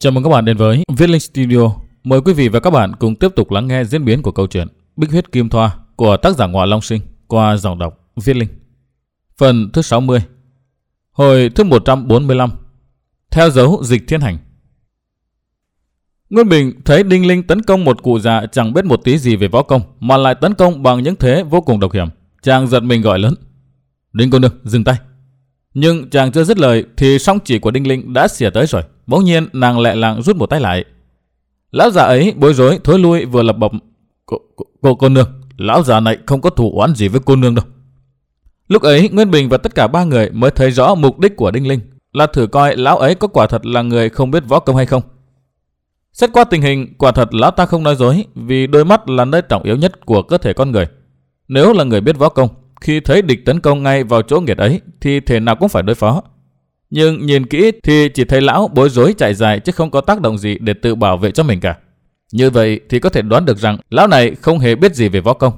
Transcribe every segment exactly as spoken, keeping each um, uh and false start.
Chào mừng các bạn đến với Viết Linh Studio. Mời quý vị và các bạn cùng tiếp tục lắng nghe diễn biến của câu chuyện Bích Huyết Kim Thoa của tác giả Ngọa Long Sinh qua giọng đọc Viết Linh. Phần thứ sáu mươi. Hồi thứ một trăm bốn mươi lăm. Theo dấu Dịch Thiên Hành. Nguyên Bình thấy Đinh Linh tấn công một cụ già chẳng biết một tí gì về võ công mà lại tấn công bằng những thế vô cùng độc hiểm. Chàng giật mình gọi lớn: "Đinh cô nương, dừng tay!" Nhưng chàng chưa dứt lời thì song chỉ của Đinh Linh đã xỉa tới rồi. Bỗng nhiên nàng lẹ làng rút một tay lại. Lão già ấy bối rối thối lui vừa lập bập: Cô, cô, cô, cô nương, lão già này không có thù oán gì với cô nương đâu." Lúc ấy Nguyên Bình và tất cả ba người mới thấy rõ mục đích của Đinh Linh là thử coi lão ấy có quả thật là người không biết võ công hay không. Xét qua tình hình, quả thật lão ta không nói dối, vì đôi mắt là nơi trọng yếu nhất của cơ thể con người. Nếu là người biết võ công, khi thấy địch tấn công ngay vào chỗ nghiệt ấy thì thể nào cũng phải đối phó. Nhưng nhìn kỹ thì chỉ thấy lão bối rối chạy dài chứ không có tác động gì để tự bảo vệ cho mình cả. Như vậy thì có thể đoán được rằng lão này không hề biết gì về võ công.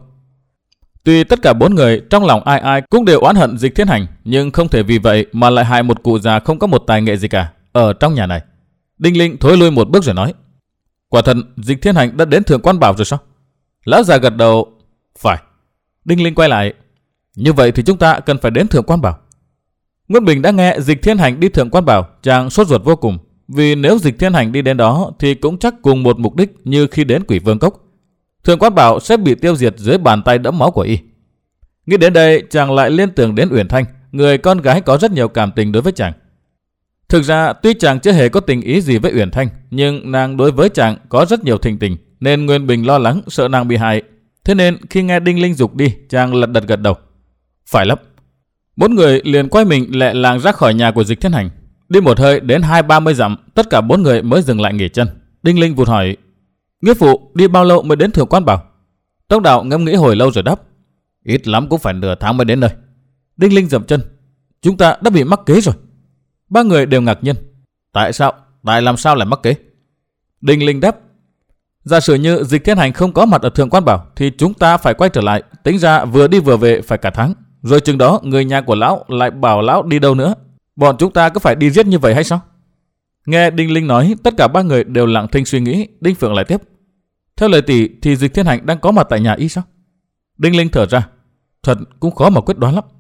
Tuy tất cả bốn người trong lòng ai ai cũng đều oán hận Dịch Thiên Hành, nhưng không thể vì vậy mà lại hại một cụ già không có một tài nghệ gì cả ở trong nhà này. Đinh Linh thối lui một bước rồi nói: "Quả thật Dịch Thiên Hành đã đến Thượng Quan Bảo rồi sao?" Lão già gật đầu: "Phải." Đinh Linh quay lại: "Như vậy thì chúng ta cần phải đến Thượng Quan Bảo." Nguyên Bình đã nghe Dịch Thiên Hành đi Thượng Quan Bảo, chàng sốt ruột vô cùng, vì nếu Dịch Thiên Hành đi đến đó thì cũng chắc cùng một mục đích như khi đến Quỷ Vương Cốc. Thượng Quan Bảo sẽ bị tiêu diệt dưới bàn tay đẫm máu của y. Nghĩ đến đây, chàng lại liên tưởng đến Uyển Thanh, người con gái có rất nhiều cảm tình đối với chàng. Thực ra tuy chàng chưa hề có tình ý gì với Uyển Thanh, nhưng nàng đối với chàng có rất nhiều thình tình, nên Nguyên Bình lo lắng sợ nàng bị hại. Thế nên khi nghe Đinh Linh dục đi, chàng lật đật gật đầu: "Phải lắm." Bốn người liền quay mình lẹ làng ra khỏi nhà của Dịch Thiên Hành. Đi một hơi đến hai ba mươi dặm, tất cả bốn người mới dừng lại nghỉ chân. Đinh Linh vụt hỏi: "Nghĩa phụ đi bao lâu mới đến Thượng Quan Bảo?" Tốc Đạo ngẫm nghĩ hồi lâu rồi đáp: "Ít lắm cũng phải nửa tháng mới đến nơi." Đinh Linh dậm chân: "Chúng ta đã bị mắc kế rồi." Ba người đều ngạc nhiên: "Tại sao? Tại làm sao lại mắc kế?" Đinh Linh đáp: "Giả sử như Dịch Thiên Hành không có mặt ở Thượng Quan Bảo thì chúng ta phải quay trở lại, tính ra vừa đi vừa về phải cả tháng. Rồi chừng đó người nhà của lão lại bảo lão đi đâu nữa. Bọn chúng ta cứ phải đi giết như vậy hay sao?" Nghe Đinh Linh nói, tất cả ba người đều lặng thinh suy nghĩ. Đinh Phượng lại tiếp: "Theo lời tỷ thì Dịch Thiên Hành đang có mặt tại nhà y sao?" Đinh Linh thở ra: "Thật cũng khó mà quyết đoán lắm."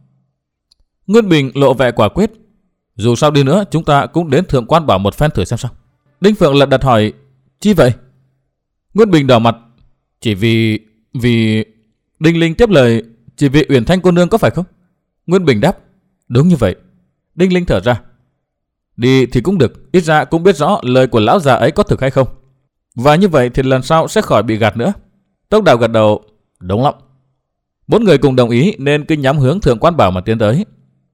Nguyên Bình lộ vẻ quả quyết: "Dù sao đi nữa chúng ta cũng đến Thượng Quan Bảo một phen thử xem sao." Đinh Phượng lật đật hỏi: "Chi vậy?" Nguyên Bình đỏ mặt: "Chỉ vì... vì..." Đinh Linh tiếp lời: "Chỉ vì Uyển Thanh cô nương có phải không?" Nguyên Bình đáp: "Đúng như vậy." Đinh Linh thở ra: "Đi thì cũng được, ít ra cũng biết rõ lời của lão già ấy có thực hay không. Và như vậy thì lần sau sẽ khỏi bị gạt nữa." Tốc Đạo gật đầu: "Đúng lắm." Bốn người cùng đồng ý nên cứ nhắm hướng Thượng Quan Bảo mà tiến tới.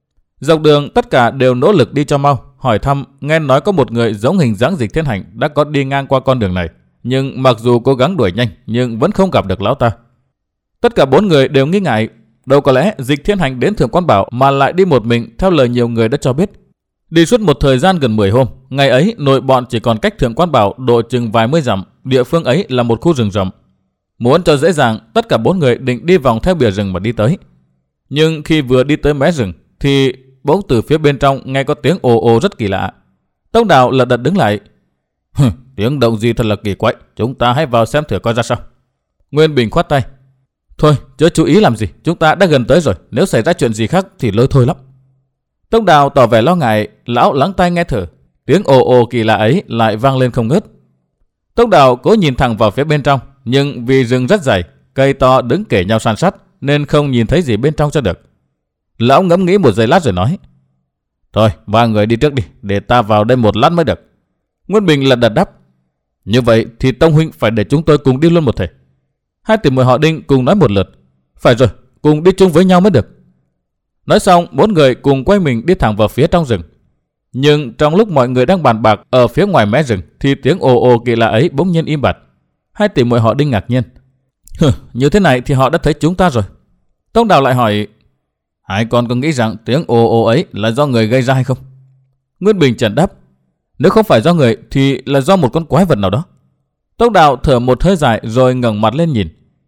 Dọc đường tất cả đều nỗ lực đi cho mau, hỏi thăm, nghe nói có một người giống hình dáng Dịch Thiên Hành đã có đi ngang qua con đường này, nhưng mặc dù cố gắng đuổi nhanh nhưng vẫn không gặp được lão ta. Tất cả bốn người đều nghi ngại, đâu có lẽ Dịch Thiên Hành đến Thượng Quan Bảo mà lại đi một mình theo lời nhiều người đã cho biết. Đi suốt một thời gian gần mười hôm, ngày ấy nội bọn chỉ còn cách Thượng Quan Bảo độ chừng vài mươi dặm, địa phương ấy là một khu rừng rậm. Muốn cho dễ dàng, tất cả bốn người định đi vòng theo bìa rừng mà đi tới. Nhưng khi vừa đi tới mé rừng thì bỗng từ phía bên trong nghe có tiếng ồ ồ rất kỳ lạ. Tông Đạo lật đật đứng lại: "Hừ, tiếng động gì thật là kỳ quái, chúng ta hãy vào xem thử coi ra sao." Nguyên Bình khoát tay: "Thôi, chớ chú ý làm gì, chúng ta đã gần tới rồi, nếu xảy ra chuyện gì khác thì lôi thôi lắm." Tông Đạo tỏ vẻ lo ngại, lão lắng tai nghe thử, tiếng ồ ồ kỳ lạ ấy lại vang lên không ngớt. Tông Đạo cố nhìn thẳng vào phía bên trong, nhưng vì rừng rất dày, cây to đứng kể nhau san sát nên không nhìn thấy gì bên trong cho được. Lão ngẫm nghĩ một giây lát rồi nói: "Thôi, ba người đi trước đi, để ta vào đây một lát mới được." Nguyên Bình lật đật đáp: "Như vậy thì Tông huynh phải để chúng tôi cùng đi luôn một thể." Hai tỷ muội họ Đinh cùng nói một lượt: "Phải rồi, cùng đi chung với nhau mới được." Nói xong, bốn người cùng quay mình đi thẳng vào phía trong rừng. Nhưng trong lúc mọi người đang bàn bạc ở phía ngoài mé rừng thì tiếng ồ ồ kỳ lạ ấy bỗng nhiên im bặt. Hai tỷ muội họ Đinh ngạc nhiên: "Hừ, như thế này thì họ đã thấy chúng ta rồi." Tông Đạo lại hỏi: "Hai con có nghĩ rằng tiếng ồ ồ ấy là do người gây ra hay không?" Nguyên Bình trần đáp: "Nếu không phải do người thì là do một con quái vật nào đó." Tông Đạo thở một hơi dài rồi ngẩng mặt lên nhìn.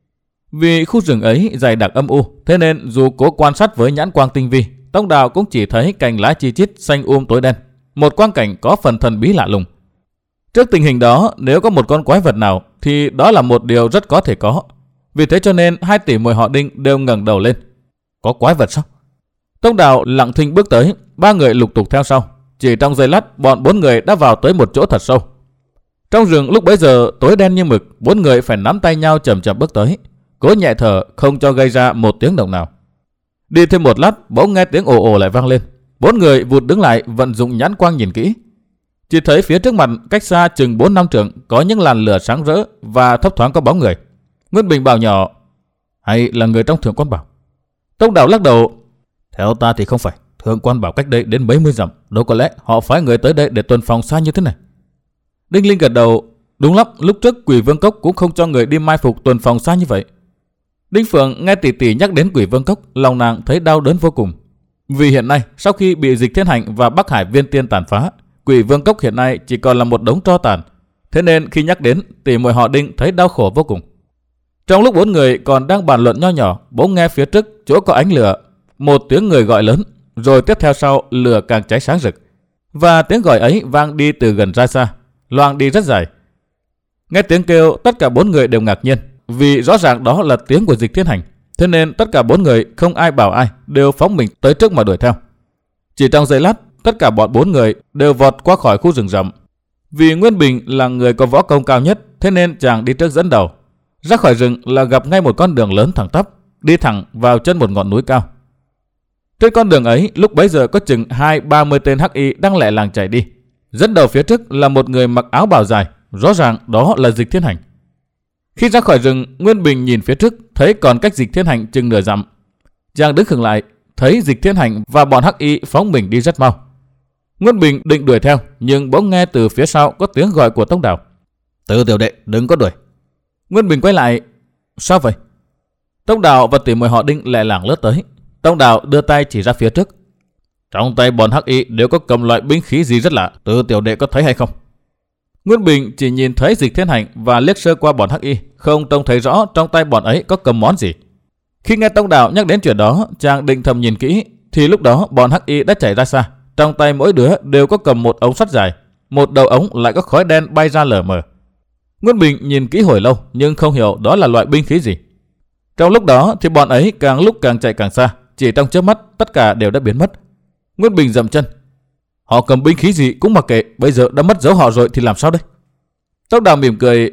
Vì khu rừng ấy dày đặc âm u, thế nên dù cố quan sát với nhãn quang tinh vi, Tông Đạo cũng chỉ thấy cành lá chi chít xanh um tối đen, một quang cảnh có phần thần bí lạ lùng. Trước tình hình đó, nếu có một con quái vật nào thì đó là một điều rất có thể có. Vì thế cho nên hai tỷ muội họ Đinh đều ngẩng đầu lên. Có quái vật sao? Tông Đào lặng thinh bước tới, ba người lục tục theo sau. Chỉ trong giây lát, bọn bốn người đã vào tới một chỗ thật sâu. Trong rừng lúc bấy giờ tối đen như mực, bốn người phải nắm tay nhau chậm chậm bước tới, cố nhẹ thở không cho gây ra một tiếng động nào. Đi thêm một lát, bỗng nghe tiếng ồ ồ lại vang lên. Bốn người vụt đứng lại, vận dụng nhãn quang nhìn kỹ. Chỉ thấy phía trước mặt cách xa chừng bốn năm trượng có những làn lửa sáng rỡ và thấp thoáng có bóng người. Nguyên Bình bảo nhỏ, hay là người trong Thượng Quan Bảo? Tông Đào lắc đầu, theo ta thì không phải. Thượng Quan Bảo cách đây đến mấy mươi dặm, đâu có lẽ họ phái người tới đây để tuần phòng xa như thế này. Đinh Linh gật đầu, đúng lắm, lúc trước Quỷ Vương Cốc cũng không cho người đi mai phục tuần phòng xa như vậy. Đinh Phượng nghe tỷ tỷ nhắc đến Quỷ Vương Cốc, lòng nàng thấy đau đớn vô cùng. Vì hiện nay, sau khi bị Dịch Thiên Hành và Bắc Hải Viên Tiên tàn phá, Quỷ Vương Cốc hiện nay chỉ còn là một đống tro tàn. Thế nên khi nhắc đến, tỷ muội họ Đinh thấy đau khổ vô cùng. Trong lúc bốn người còn đang bàn luận nho nhỏ, bỗng nghe phía trước chỗ có ánh lửa, một tiếng người gọi lớn, rồi tiếp theo sau lửa càng cháy sáng rực. Và tiếng gọi ấy vang đi từ gần ra xa, loang đi rất dài. Nghe tiếng kêu, tất cả bốn người đều ngạc nhiên, vì rõ ràng đó là tiếng của Dịch Thiên Hành. Thế nên tất cả bốn người không ai bảo ai, đều phóng mình tới trước mà đuổi theo. Chỉ trong giây lát, tất cả bọn bốn người đều vọt qua khỏi khu rừng rậm. Vì Nguyên Bình là người có võ công cao nhất, thế nên chàng đi trước dẫn đầu. Ra khỏi rừng là gặp ngay một con đường lớn thẳng tắp, đi thẳng vào chân một ngọn núi cao. Trên con đường ấy, lúc bấy giờ có chừng hai ba mươi tên hắc y đang lẻ làng chạy đi. Dẫn đầu phía trước là một người mặc áo bào dài, rõ ràng đó là Dịch Thiên Hành. Khi ra khỏi rừng, Nguyên Bình nhìn phía trước, thấy còn cách Dịch Thiên Hành chừng nửa dặm. Chàng đứng khựng lại, thấy Dịch Thiên Hành và bọn hắc y phóng mình đi rất mau. Nguyên Bình định đuổi theo, nhưng bỗng nghe từ phía sau có tiếng gọi của Tông Đào. Từ tiểu đệ, đừng có đuổi. Nguyên Bình quay lại. Sao vậy? Tông Đào và tỷ muội họ Đinh lẹ làng lướt tới. Tông Đào đưa tay chỉ ra phía trước. Trong tay bọn hắc y đều có cầm loại binh khí gì rất lạ, từ tiểu đệ có thấy hay không? Nguyên Bình chỉ nhìn thấy Dịch Thiên Hành và liếc sơ qua bọn hắc y, không trông thấy rõ trong tay bọn ấy có cầm món gì. Khi nghe Tông Đào nhắc đến chuyện đó, chàng định thầm nhìn kỹ, thì lúc đó bọn hắc y đã chạy ra xa. Trong tay mỗi đứa đều có cầm một ống sắt dài, một đầu ống lại có khói đen bay ra lờ mờ. Nguyên Bình nhìn kỹ hồi lâu nhưng không hiểu đó là loại binh khí gì. Trong lúc đó thì bọn ấy càng lúc càng chạy càng xa, chỉ trong chớp mắt tất cả đều đã biến mất. Nguyên Bình dậm chân. Họ cầm binh khí gì cũng mặc kệ, bây giờ đã mất dấu họ rồi thì làm sao đây? Tông Đào mỉm cười.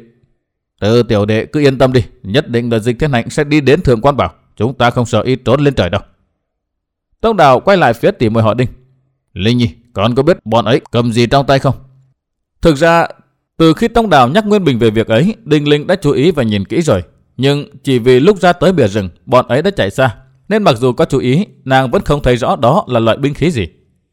Từ tiểu đệ cứ yên tâm đi, nhất định là Dịch Thiên Hành sẽ đi đến Thượng Quan Bảo, chúng ta không sợ y trốn lên trời đâu. Tông Đào quay lại phía tỷ muội họ Đinh. Linh Nhi, con có biết bọn ấy cầm gì trong tay không? Thực ra, từ khi Tông Đào nhắc Nguyên Bình về việc ấy, Đinh Linh đã chú ý và nhìn kỹ rồi. Nhưng chỉ vì lúc ra tới bìa rừng, bọn ấy đã chạy xa, nên mặc dù có chú ý, nàng vẫn không thấy rõ đó là loại binh khí gì.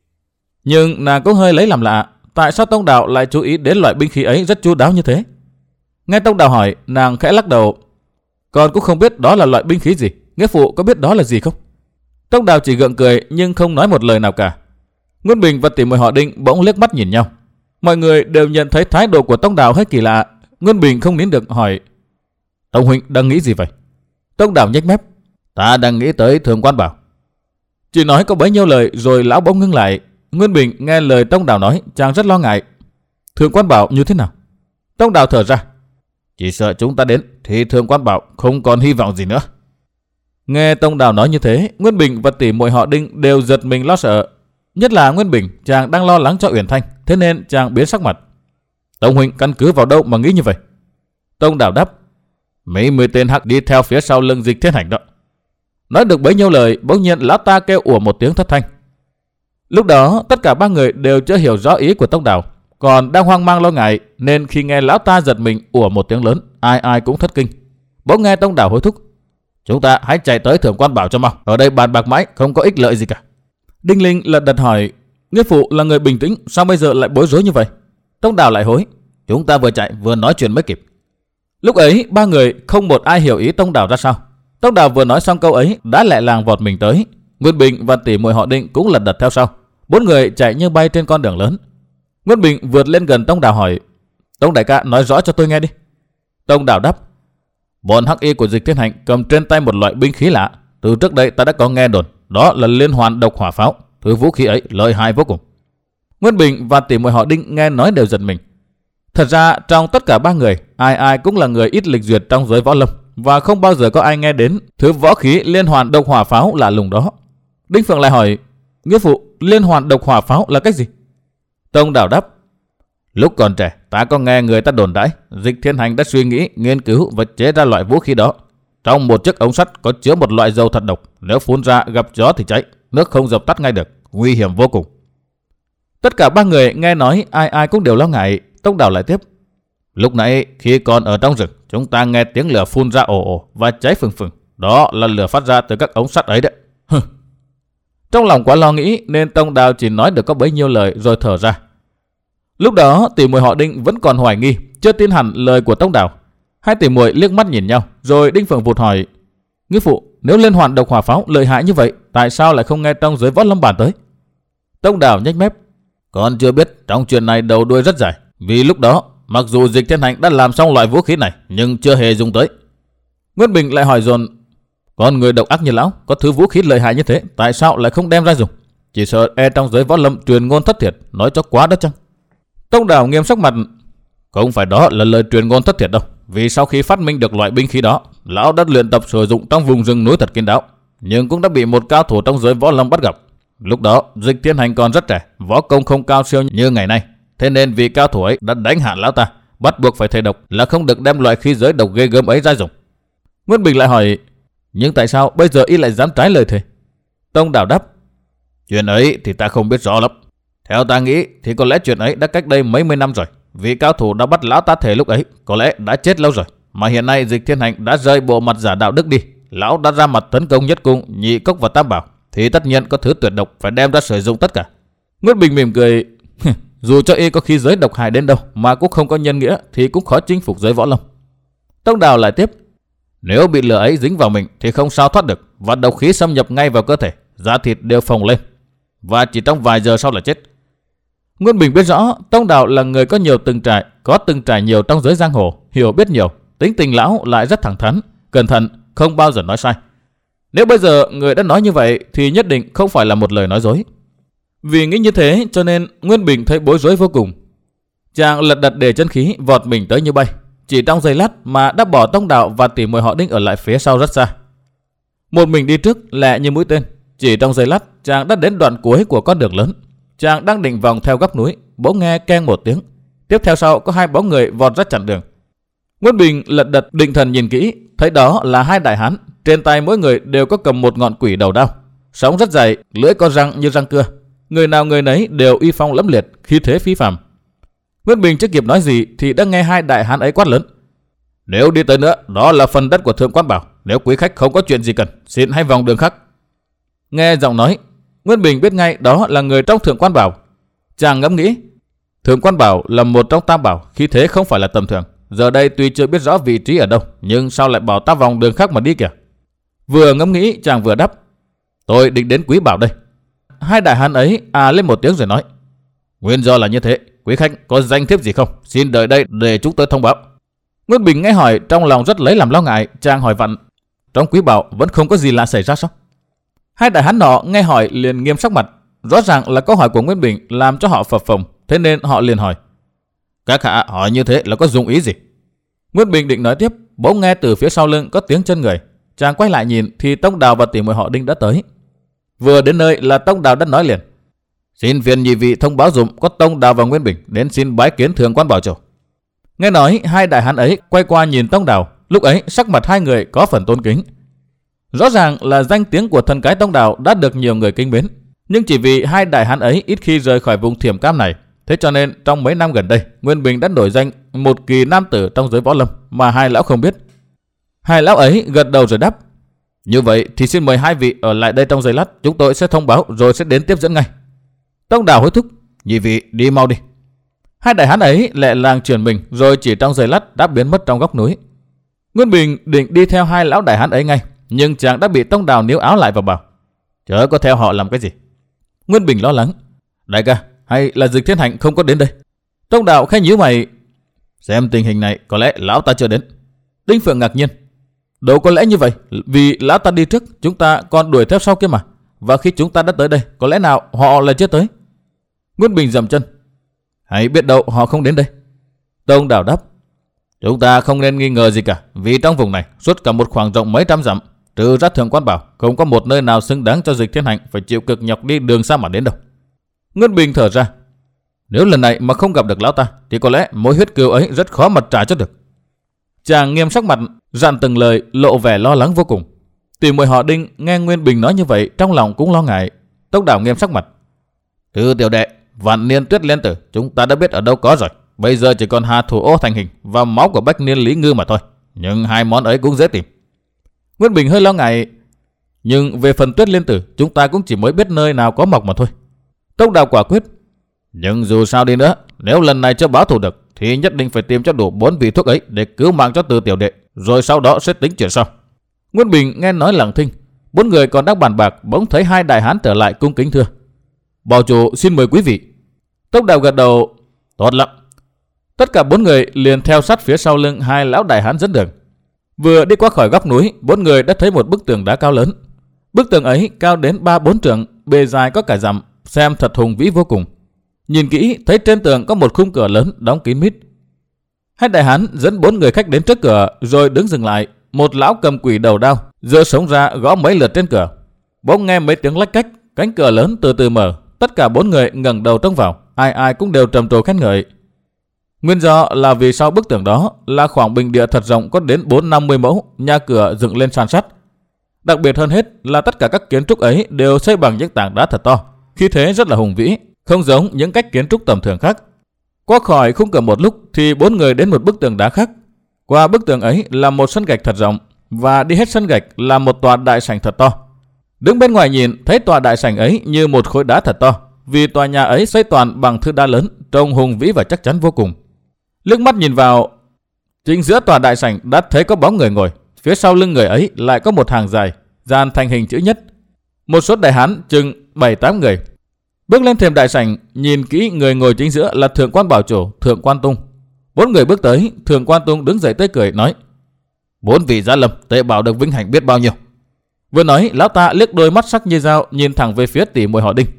Nhưng nàng cũng hơi lấy làm lạ, tại sao Tông Đào lại chú ý đến loại binh khí ấy rất chu đáo như thế? Nghe Tông Đào hỏi, nàng khẽ lắc đầu. Con cũng không biết đó là loại binh khí gì, nghĩa phụ có biết đó là gì không? Tông Đào chỉ gượng cười nhưng không nói một lời nào cả. Nguyên Bình và tỷ muội họ Đinh bỗng liếc mắt nhìn nhau. Mọi người đều nhận thấy thái độ của Tông Đào hơi kỳ lạ. Nguyên Bình không nín được hỏi, Tông huynh đang nghĩ gì vậy? Tông Đào nhếch mép. Ta đang nghĩ tới Thượng Quan Bảo. Chỉ nói có bấy nhiêu lời rồi lão bỗng ngưng lại. Nguyên Bình nghe lời Tông Đào nói, chàng rất lo ngại. Thượng Quan Bảo như thế nào? Tông Đào thở ra. Chỉ sợ chúng ta đến thì Thượng Quan Bảo không còn hy vọng gì nữa. Nghe Tông Đào nói như thế, Nguyên Bình và tỷ muội họ Đinh đều giật mình lo sợ. Nhất là Nguyên Bình, chàng đang lo lắng cho Uyển Thanh, thế nên chàng biến sắc mặt. Tông huynh căn cứ vào đâu mà nghĩ như vậy? Tông Đào đáp. Mấy mươi tên hắc đi theo phía sau lưng Dịch Thiên Hành đó. Nói được bấy nhiêu lời, bỗng nhiên lão ta kêu ủa một tiếng thất thanh. Lúc đó tất cả ba người đều chưa hiểu rõ ý của Tông Đào, còn đang hoang mang lo ngại, nên khi nghe lão ta giật mình ủa một tiếng lớn, ai ai cũng thất kinh. Bỗng nghe Tông Đào hối thúc. Chúng ta hãy chạy tới Thượng Quan Bảo cho mau, ở đây bàn bạc mãi không có ích lợi gì cả. Đinh Linh lật đật hỏi, nghĩa phụ là người bình tĩnh, sao bây giờ lại bối rối như vậy? Tông Đào lại hối, chúng ta vừa chạy vừa nói chuyện mới kịp. Lúc ấy ba người không một ai hiểu ý Tông Đào ra sao. Tông Đào vừa nói xong câu ấy đã lẹ làng vọt mình tới. Nguyên Bình và tỷ muội họ Đinh cũng lật đật theo sau. Bốn người chạy như bay trên con đường lớn. Nguyên Bình vượt lên gần Tông Đào hỏi, Tông đại ca nói rõ cho tôi nghe đi. Tông Đào đáp, bọn hắc y của Dịch Thiên Hành cầm trên tay một loại binh khí lạ. Từ trước đây ta đã có nghe đồn, đó là liên hoàn độc hỏa pháo. Thứ vũ khí ấy lợi hại vô cùng. Nguyên Bình và tỷ muội họ Đinh nghe nói đều giật mình. Thật ra trong tất cả ba người, ai ai cũng là người ít lịch duyệt trong giới võ lâm và không bao giờ có ai nghe đến thứ võ khí liên hoàn độc hỏa pháo lạ lùng đó. Đinh Phượng lại hỏi, nghĩa phụ, liên hoàn độc hỏa pháo là cách gì? Tông Đào đáp, lúc còn trẻ ta có nghe người ta đồn đãi Dịch Thiên Hành đã suy nghĩ, nghiên cứu và chế ra loại vũ khí đó. Trong một chiếc ống sắt có chứa một loại dầu thật độc, nếu phun ra gặp gió thì cháy, nước không dập tắt ngay được, nguy hiểm vô cùng. Tất cả ba người nghe nói ai ai cũng đều lo ngại. Tông Đào lại tiếp, lúc nãy khi còn ở trong rừng, chúng ta nghe tiếng lửa phun ra ồ ồ và cháy phừng phừng, đó là lửa phát ra từ các ống sắt ấy đấy. Trong lòng quá lo nghĩ nên Tông Đào chỉ nói được có bấy nhiêu lời rồi thở ra. Lúc đó tỷ muội họ Đinh vẫn còn hoài nghi, chưa tin hẳn lời của Tông Đào. Hai tỷ muội liếc mắt nhìn nhau, rồi Đinh Phượng vụt hỏi, nghĩa phụ, nếu liên hoàn độc hỏa pháo lợi hại như vậy, tại sao lại không nghe trong giới võ lâm bàn tới? Tông Đào nhếch mép, con chưa biết, trong chuyện này đầu đuôi rất dài. Vì lúc đó, mặc dù Dịch Thiên Hành đã làm xong loại vũ khí này, nhưng chưa hề dùng tới. Nguyễn Bình lại hỏi dồn, con người độc ác như lão, có thứ vũ khí lợi hại như thế, tại sao lại không đem ra dùng? Chỉ sợ e trong giới võ lâm truyền ngôn thất thiệt, nói cho quá đó chăng? Tông Đào nghiêm sắc mặt, không phải đó là lời truyền ngôn thất thiệt đâu. Vì sau khi phát minh được loại binh khí đó, lão đã luyện tập sử dụng trong vùng rừng núi thật kín đáo, nhưng cũng đã bị một cao thủ trong giới võ lâm bắt gặp. Lúc đó Dịch Thiên Hành còn rất trẻ, võ công không cao siêu như ngày nay, thế nên vị cao thủ ấy đã đánh hạ lão ta, bắt buộc phải thề độc là không được đem loại khí giới độc ghê gớm ấy ra dùng. Nguyễn Bình lại hỏi, nhưng tại sao bây giờ y lại dám trái lời thề? Tông Đào đáp, chuyện ấy thì ta không biết rõ lắm. Theo ta nghĩ thì có lẽ chuyện ấy đã cách đây mấy mươi năm rồi. Vị cao thủ đã bắt lão ta thề lúc ấy có lẽ đã chết lâu rồi, mà hiện nay Dịch Thiên Hành đã rơi bộ mặt giả đạo đức đi, lão đã ra mặt tấn công Nhất Cung, Nhị Cốc và Tam Bảo, thì tất nhiên có thứ tuyệt độc phải đem ra sử dụng tất cả. Nguyễn Bình mỉm cười, dù cho y có khí giới độc hại đến đâu mà cũng không có nhân nghĩa thì cũng khó chinh phục giới võ lâm. Tông Đào lại tiếp, nếu bị lửa ấy dính vào mình thì không sao thoát được, và độc khí xâm nhập ngay vào cơ thể, da thịt đều phồng lên, và chỉ trong vài giờ sau là chết. Nguyễn Bình biết rõ Tông Đào là người có nhiều từng trải, có từng trải nhiều trong giới giang hồ, hiểu biết nhiều, tính tình lão lại rất thẳng thắn, cẩn thận, không bao giờ nói sai. Nếu bây giờ người đã nói như vậy thì nhất định không phải là một lời nói dối. Vì nghĩ như thế cho nên Nguyễn Bình thấy bối rối vô cùng. Chàng lật đật để chân khí vọt mình tới như bay, chỉ trong giây lát mà đã bỏ Tông Đào và tỷ muội họ Đinh ở lại phía sau rất xa. Một mình đi trước lẹ như mũi tên, chỉ trong giây lát chàng đã đến đoạn cuối của con đường lớn. Chàng đang định vòng theo góc núi, bỗng nghe keng một tiếng, tiếp theo sau có hai bóng người vọt ra chặn đường. Nguyễn Bình lật đật định thần nhìn kỹ, thấy đó là hai đại hán, trên tay mỗi người đều có cầm một ngọn quỷ đầu đao, sống rất dày, lưỡi có răng như răng cưa, người nào người nấy đều uy phong lẫm liệt, khí thế phi phàm. Nguyễn Bình chưa kịp nói gì thì đã nghe hai đại hán ấy quát lớn, nếu đi tới nữa, đó là phần đất của Thượng Quan Bảo, nếu quý khách không có chuyện gì cần, xin hãy vòng đường khác. Nghe giọng nói, Nguyễn Bình biết ngay đó là người trong Thượng Quan Bảo. Chàng ngẫm nghĩ, Thượng Quan Bảo là một trong tam bảo, khí thế không phải là tầm thường. Giờ đây tuy chưa biết rõ vị trí ở đâu, nhưng sao lại bảo ta vòng đường khác mà đi kìa? Vừa ngẫm nghĩ chàng vừa đáp, tôi định đến Quý Bảo đây. Hai đại hán ấy à lên một tiếng rồi nói, nguyên do là như thế, quý khách có danh thiếp gì không? Xin đợi đây để chúng tôi thông báo. Nguyễn Bình nghe hỏi trong lòng rất lấy làm lo ngại, chàng hỏi vặn, trong Quý Bảo vẫn không có gì lạ xảy ra sao? Hai đại hán nọ nghe hỏi liền nghiêm sắc mặt, rõ ràng là câu hỏi của Nguyễn Bình làm cho họ phập phồng, thế nên họ liền hỏi, các hạ hỏi như thế là có dụng ý gì? Nguyễn Bình định nói tiếp, bỗng nghe từ phía sau lưng có tiếng chân người. Chàng quay lại nhìn thì Tông Đào và tỷ muội họ Đinh đã tới. Vừa đến nơi là Tông Đào đã nói liền, xin phiền nhị vị thông báo dùm có Tông Đào và Nguyễn Bình đến xin bái kiến Thượng Quan Bảo Chủ. Nghe nói hai đại hán ấy quay qua nhìn Tông Đào, lúc ấy sắc mặt hai người có phần tôn kính. Rõ ràng là danh tiếng của thần cái Tông Đào đã được nhiều người kính mến, nhưng chỉ vì hai đại hán ấy ít khi rời khỏi vùng Thiểm Cam này, thế cho nên trong mấy năm gần đây Nguyễn Bình đã nổi danh một kỳ nam tử trong giới võ lâm mà hai lão không biết. Hai lão ấy gật đầu rồi đáp, như vậy thì xin mời hai vị ở lại đây trong giây lát, chúng tôi sẽ thông báo rồi sẽ đến tiếp dẫn ngay. Tông Đào hối thúc, nhị vị đi mau đi. Hai đại hán ấy lẹ làng chuyển mình rồi chỉ trong giây lát đã biến mất trong góc núi. Nguyễn Bình định đi theo hai lão đại hán ấy ngay, nhưng chàng đã bị Tông Đào níu áo lại và bảo, chớ có theo họ làm cái gì. Nguyễn Bình lo lắng, đại ca, hay là Dịch Thiên Hành không có đến đây? Tông Đào khẽ nhíu mày, xem tình hình này có lẽ lão ta chưa đến. Đinh Phượng ngạc nhiên, đâu có lẽ như vậy, vì lão ta đi trước, chúng ta còn đuổi theo sau kia mà, và khi chúng ta đã tới đây, có lẽ nào họ là chưa tới? Nguyễn Bình dậm chân, hãy biết đâu họ không đến đây. Tông Đào đáp: Chúng ta không nên nghi ngờ gì cả, vì trong vùng này suốt cả một khoảng rộng mấy trăm dặm, trừ ra Thượng Quan Bảo, không có một nơi nào xứng đáng cho Dịch Thiên Hành phải chịu cực nhọc đi đường xa mà đến đâu. Nguyên Bình thở ra: Nếu lần này mà không gặp được lão ta, thì có lẽ mối huyết cừu ấy rất khó mà trả cho được. Chàng nghiêm sắc mặt, dặn từng lời, lộ vẻ lo lắng vô cùng. Tỷ muội họ Đinh nghe Nguyên Bình nói như vậy, trong lòng cũng lo ngại. Tông Đào nghiêm sắc mặt: Thưa tiểu đệ, Vạn Niên Tuyết Liên Tử chúng ta đã biết ở đâu có rồi, bây giờ chỉ còn Hà Thủ Ô thành hình và máu của Bách Niên Lý Ngư mà thôi, nhưng hai món ấy cũng dễ tìm. Nguyên Bình hơi lo ngại: Nhưng về phần Tuyết Liên Tử, chúng ta cũng chỉ mới biết nơi nào có mọc mà thôi. Tông Đào quả quyết: Nhưng dù sao đi nữa, nếu lần này chưa báo thù được, thì nhất định phải tìm cho đủ bốn vị thuốc ấy để cứu mạng cho Từ tiểu đệ, rồi sau đó sẽ tính chuyện sau. Nguyên Bình nghe nói lặng thinh. Bốn người còn đang bàn bạc, bỗng thấy hai đại hán trở lại cung kính thưa: Bảo chủ xin mời quý vị. Tông Đào gật đầu: Tốt lắm. Tất cả bốn người liền theo sát phía sau lưng hai lão đại hán dẫn đường. Vừa đi qua khỏi góc núi, bốn người đã thấy một bức tường đá cao lớn. Bức tường ấy cao đến ba bốn trượng, bề dài có cả dặm, xem thật hùng vĩ vô cùng. Nhìn kỹ thấy trên tường có một khung cửa lớn đóng kín mít. Hai đại hán dẫn bốn người khách đến trước cửa rồi đứng dừng lại. Một lão cầm quỷ đầu đao giơ sống ra gõ mấy lượt trên cửa. Bỗng nghe mấy tiếng lách cách, cánh cửa lớn từ từ mở. Tất cả bốn người ngẩng đầu trông vào, ai ai cũng đều trầm trồ khen ngợi. Nguyên do là vì sau bức tường đó là khoảng bình địa thật rộng có đến bốn năm mươi mẫu, nhà cửa dựng lên san sát. Đặc biệt hơn hết là tất cả các kiến trúc ấy đều xây bằng những tảng đá thật to, khí thế rất là hùng vĩ, không giống những cách kiến trúc tầm thường khác. Qua khỏi khung cửa một lúc thì bốn người đến một bức tường đá khác. Qua bức tường ấy là một sân gạch thật rộng, và đi hết sân gạch là một tòa đại sảnh thật to. Đứng bên ngoài nhìn thấy tòa đại sảnh ấy như một khối đá thật to, vì tòa nhà ấy xây toàn bằng thứ đá lớn, trông hùng vĩ và chắc chắn vô cùng. Liếc mắt nhìn vào, chính giữa tòa đại sảnh đã thấy có bóng người ngồi, phía sau lưng người ấy lại có một hàng dài, dàn thành hình chữ nhất. Một số đại hán chừng bảy tám người. Bước lên thềm đại sảnh, nhìn kỹ người ngồi chính giữa là Thượng Quan Bảo Chủ, Thượng Quan Tung. Bốn người bước tới, Thượng Quan Tung đứng dậy tươi cười nói: Bốn vị giá lâm, tệ bảo được vinh hạnh biết bao nhiêu. Vừa nói, lão ta liếc đôi mắt sắc như dao nhìn thẳng về phía tỷ muội họ Đinh.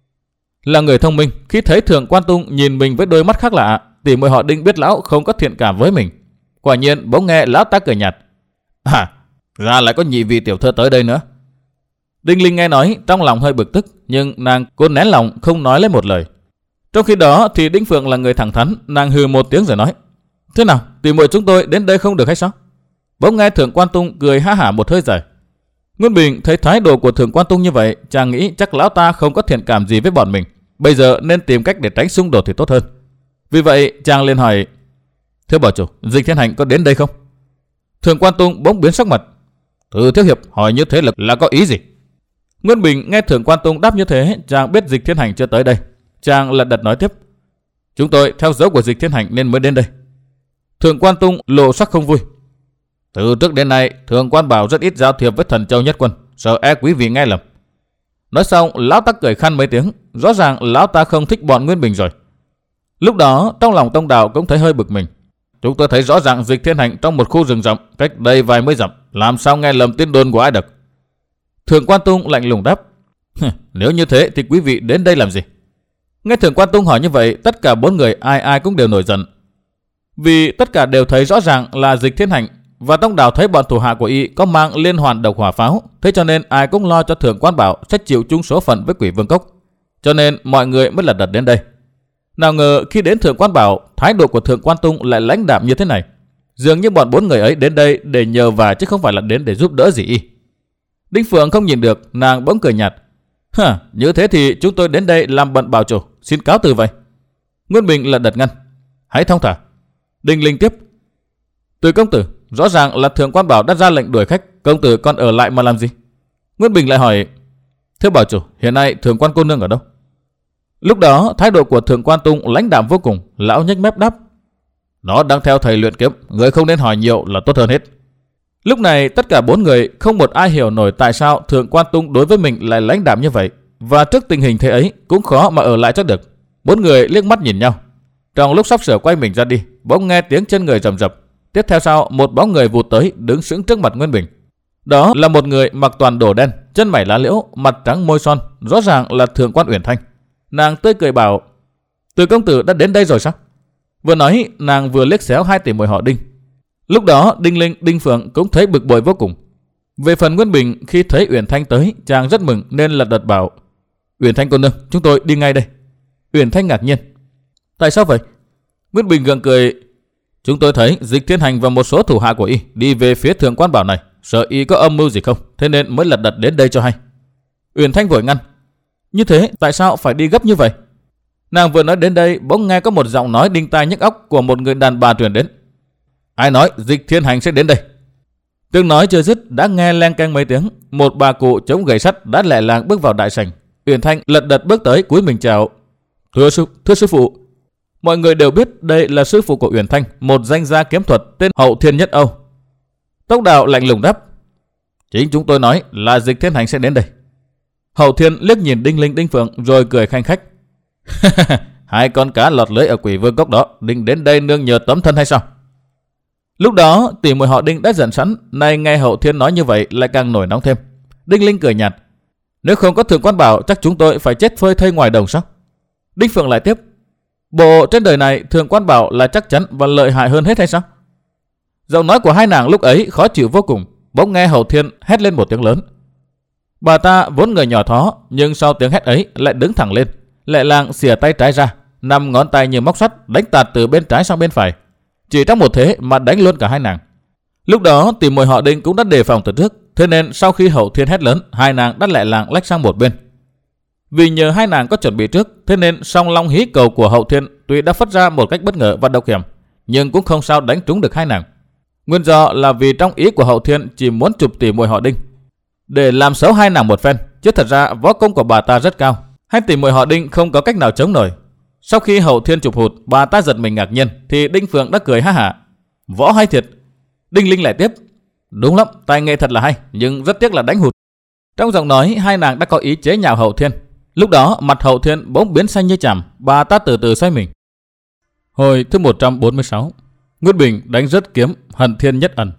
Là người thông minh, khi thấy Thượng Quan Tung nhìn mình với đôi mắt khác lạ, tỷ muội họ Đinh biết lão không có thiện cảm với mình. Quả nhiên bỗng nghe lão ta cười nhạt: À, ra lại có nhị vị tiểu thư tới đây nữa. Đinh Linh nghe nói trong lòng hơi bực tức, nhưng nàng cố nén lòng không nói lên một lời. Trong khi đó thì Đinh Phượng là người thẳng thắn, nàng hừ một tiếng rồi nói: Thế nào, tỷ muội chúng tôi đến đây không được hay sao? Bỗng nghe Thượng Quan Tung cười ha hả một hơi dài. Nguyên Bình thấy thái độ của Thượng Quan Tung như vậy, chàng nghĩ chắc lão ta không có thiện cảm gì với bọn mình, bây giờ nên tìm cách để tránh xung đột thì tốt hơn. Vì vậy chàng liền hỏi: Thưa bảo chủ, Dịch Thiên Hành có đến đây không? Thượng Quan Tung bỗng biến sắc mặt: Từ thiếu hiệp hỏi như thế là, là có ý gì? Nguyên Bình nghe Thượng Quan Tung đáp như thế, chàng biết Dịch Thiên Hành chưa tới đây. Chàng lật đật nói tiếp: Chúng tôi theo dấu của Dịch Thiên Hành nên mới đến đây. Thượng Quan Tung lộ sắc không vui: Từ trước đến nay, Thượng Quan Bảo rất ít giao thiệp với Thần Châu Nhất Quân, sợ e quý vị nghe lầm. Nói xong, lão ta cười khăn mấy tiếng, rõ ràng lão ta không thích bọn Nguyên Bình rồi. Lúc đó, trong lòng Tông Đào cũng thấy hơi bực mình. Chúng tôi thấy rõ ràng Dịch Thiên Hành trong một khu rừng rậm, cách đây vài mươi dặm, làm sao nghe lầm tin đồn của ai được? Thượng Quan Tung lạnh lùng đáp: Nếu như thế thì quý vị đến đây làm gì? Nghe Thượng Quan Tung hỏi như vậy, tất cả bốn người ai ai cũng đều nổi giận. Vì tất cả đều thấy rõ ràng là Dịch Thiên Hành, và Tông Đào thấy bọn thủ hạ của y có mang liên hoàn độc hỏa pháo, thế cho nên ai cũng lo cho Thượng Quan Bảo sẽ chịu chung số phận với Quỷ Vương Cốc, cho nên mọi người mới lật đật đến đây. Nào ngờ khi đến Thượng Quan Bảo, thái độ của Thượng Quan Tung lại lãnh đạm như thế này, dường như bọn bốn người ấy đến đây để nhờ vả chứ không phải là đến để giúp đỡ gì y. Đinh Phượng không nhìn được, nàng bỗng cười nhạt: Hả, như thế thì chúng tôi đến đây làm bận bảo chủ, xin cáo từ vậy. Nguyên Bình lật đật ngăn: Hãy thong thả. Đinh Linh tiếp: Từ công tử, rõ ràng là Thượng Quan Bảo đã ra lệnh đuổi khách, công tử còn ở lại mà làm gì? Nguyên Bình lại hỏi: Thưa bảo chủ, hiện nay Thượng Quan cô nương ở đâu? Lúc đó thái độ của Thượng Quan Tung lãnh đạm vô cùng, lão nhếch mép đáp: Nó đang theo thầy luyện kiếm, người không nên hỏi nhiều là tốt hơn hết. Lúc này tất cả bốn người không một ai hiểu nổi tại sao Thượng Quan Tung đối với mình lại lãnh đạm như vậy, và trước tình hình thế ấy cũng khó mà ở lại cho được. Bốn người liếc mắt nhìn nhau. Trong lúc sắp sửa quay mình ra đi, bỗng nghe tiếng chân người rầm rập. Tiếp theo sau, một bóng người vụt tới đứng sững trước mặt Nguyên Bình. Đó là một người mặc toàn đồ đen, chân mày lá liễu, mặt trắng môi son, rõ ràng là Thượng Quan Uyển Thanh. Nàng tươi cười bảo: Từ công tử đã đến đây rồi sao? Vừa nói, nàng vừa liếc xéo hai tỷ muội họ Đinh. Lúc đó Đinh Linh, Đinh Phượng cũng thấy bực bội vô cùng. Về phần Nguyên Bình, khi thấy Uyển Thanh tới, chàng rất mừng nên lật đật bảo: Uyển Thanh cô nương, chúng tôi đi ngay đây. Uyển Thanh ngạc nhiên: Tại sao vậy? Nguyên Bình gượng cười: Chúng tôi thấy Dịch Thiên Hành và một số thủ hạ của y đi về phía Thượng Quan Bảo này, sợ y có âm mưu gì không, thế nên mới lật đật đến đây cho hay. Uyển Thanh vội ngăn: Như thế tại sao phải đi gấp như vậy? Nàng vừa nói đến đây, bỗng nghe có một giọng nói đinh tai nhức óc của một người đàn bà truyền đến: Ai nói Dịch Thiên Hành sẽ đến đây? Tiếng nói chưa dứt đã nghe leng keng mấy tiếng, một bà cụ chống gậy sắt đã lẹ làng bước vào đại sảnh. Uyển Thanh lật đật bước tới cúi mình chào: Thưa sư, thưa sư phụ. Mọi người đều biết đây là sư phụ của Uyển Thanh, một danh gia kiếm thuật tên Hậu Thiên Nhất Âu. Tốc Đạo lạnh lùng đáp: Chính chúng tôi nói là Dịch Thiên Hành sẽ đến đây. Hậu Thiên liếc nhìn Đinh Linh, Đinh Phượng rồi cười khanh khách: Hai con cá lọt lưới ở Quỷ Vương Cốc đó định đến đây nương nhờ tấm thân hay sao? Lúc đó tỷ muội họ Đinh đã giận sẵn, nay nghe Hậu Thiên nói như vậy lại càng nổi nóng thêm. Đinh Linh cười nhạt: Nếu không có Thượng Quan Bảo chắc chúng tôi phải chết phơi thây ngoài đồng sao? Đinh Phượng lại tiếp: Bộ trên đời này Thượng Quan Bảo là chắc chắn và lợi hại hơn hết hay sao? Giọng nói của hai nàng lúc ấy khó chịu vô cùng. Bỗng nghe Hậu Thiên hét lên một tiếng lớn. Bà ta vốn người nhỏ thó, nhưng sau tiếng hét ấy lại đứng thẳng lên, lẹ làng xìa tay trái ra, năm ngón tay như móc sắt đánh tạt từ bên trái sang bên phải, chỉ trong một thế mà đánh luôn cả hai nàng. Lúc đó tỷ muội họ Đinh cũng đã đề phòng từ trước, thế nên sau khi Hậu Thiên hét lớn, hai nàng đã lẹ làng lách sang một bên. Vì nhờ hai nàng có chuẩn bị trước, thế nên song long hí cầu của Hậu Thiên tuy đã phất ra một cách bất ngờ và độc hiểm, nhưng cũng không sao đánh trúng được hai nàng. Nguyên do là vì trong ý của Hậu Thiên chỉ muốn chụp tỷ muội họ Đinh để làm xấu hai nàng một phen, chứ thật ra võ công của bà ta rất cao, hai tỷ muội họ Đinh không có cách nào chống nổi. Sau khi Hậu Thiên chụp hụt, bà ta giật mình ngạc nhiên, thì Đinh Phượng đã cười ha hả: Võ hay thiệt. Đinh Linh lại tiếp: Đúng lắm, tài nghệ thật là hay, nhưng rất tiếc là đánh hụt. Trong giọng nói hai nàng đã có ý chế nhạo Hậu Thiên. Lúc đó mặt Hậu Thiên bỗng biến xanh như chàm, bà ta từ từ xoay mình. Hồi thứ một trăm bốn mươi sáu. Nguyên Bình đánh rớt kiếm Hận Thiên Nhất Ẩn.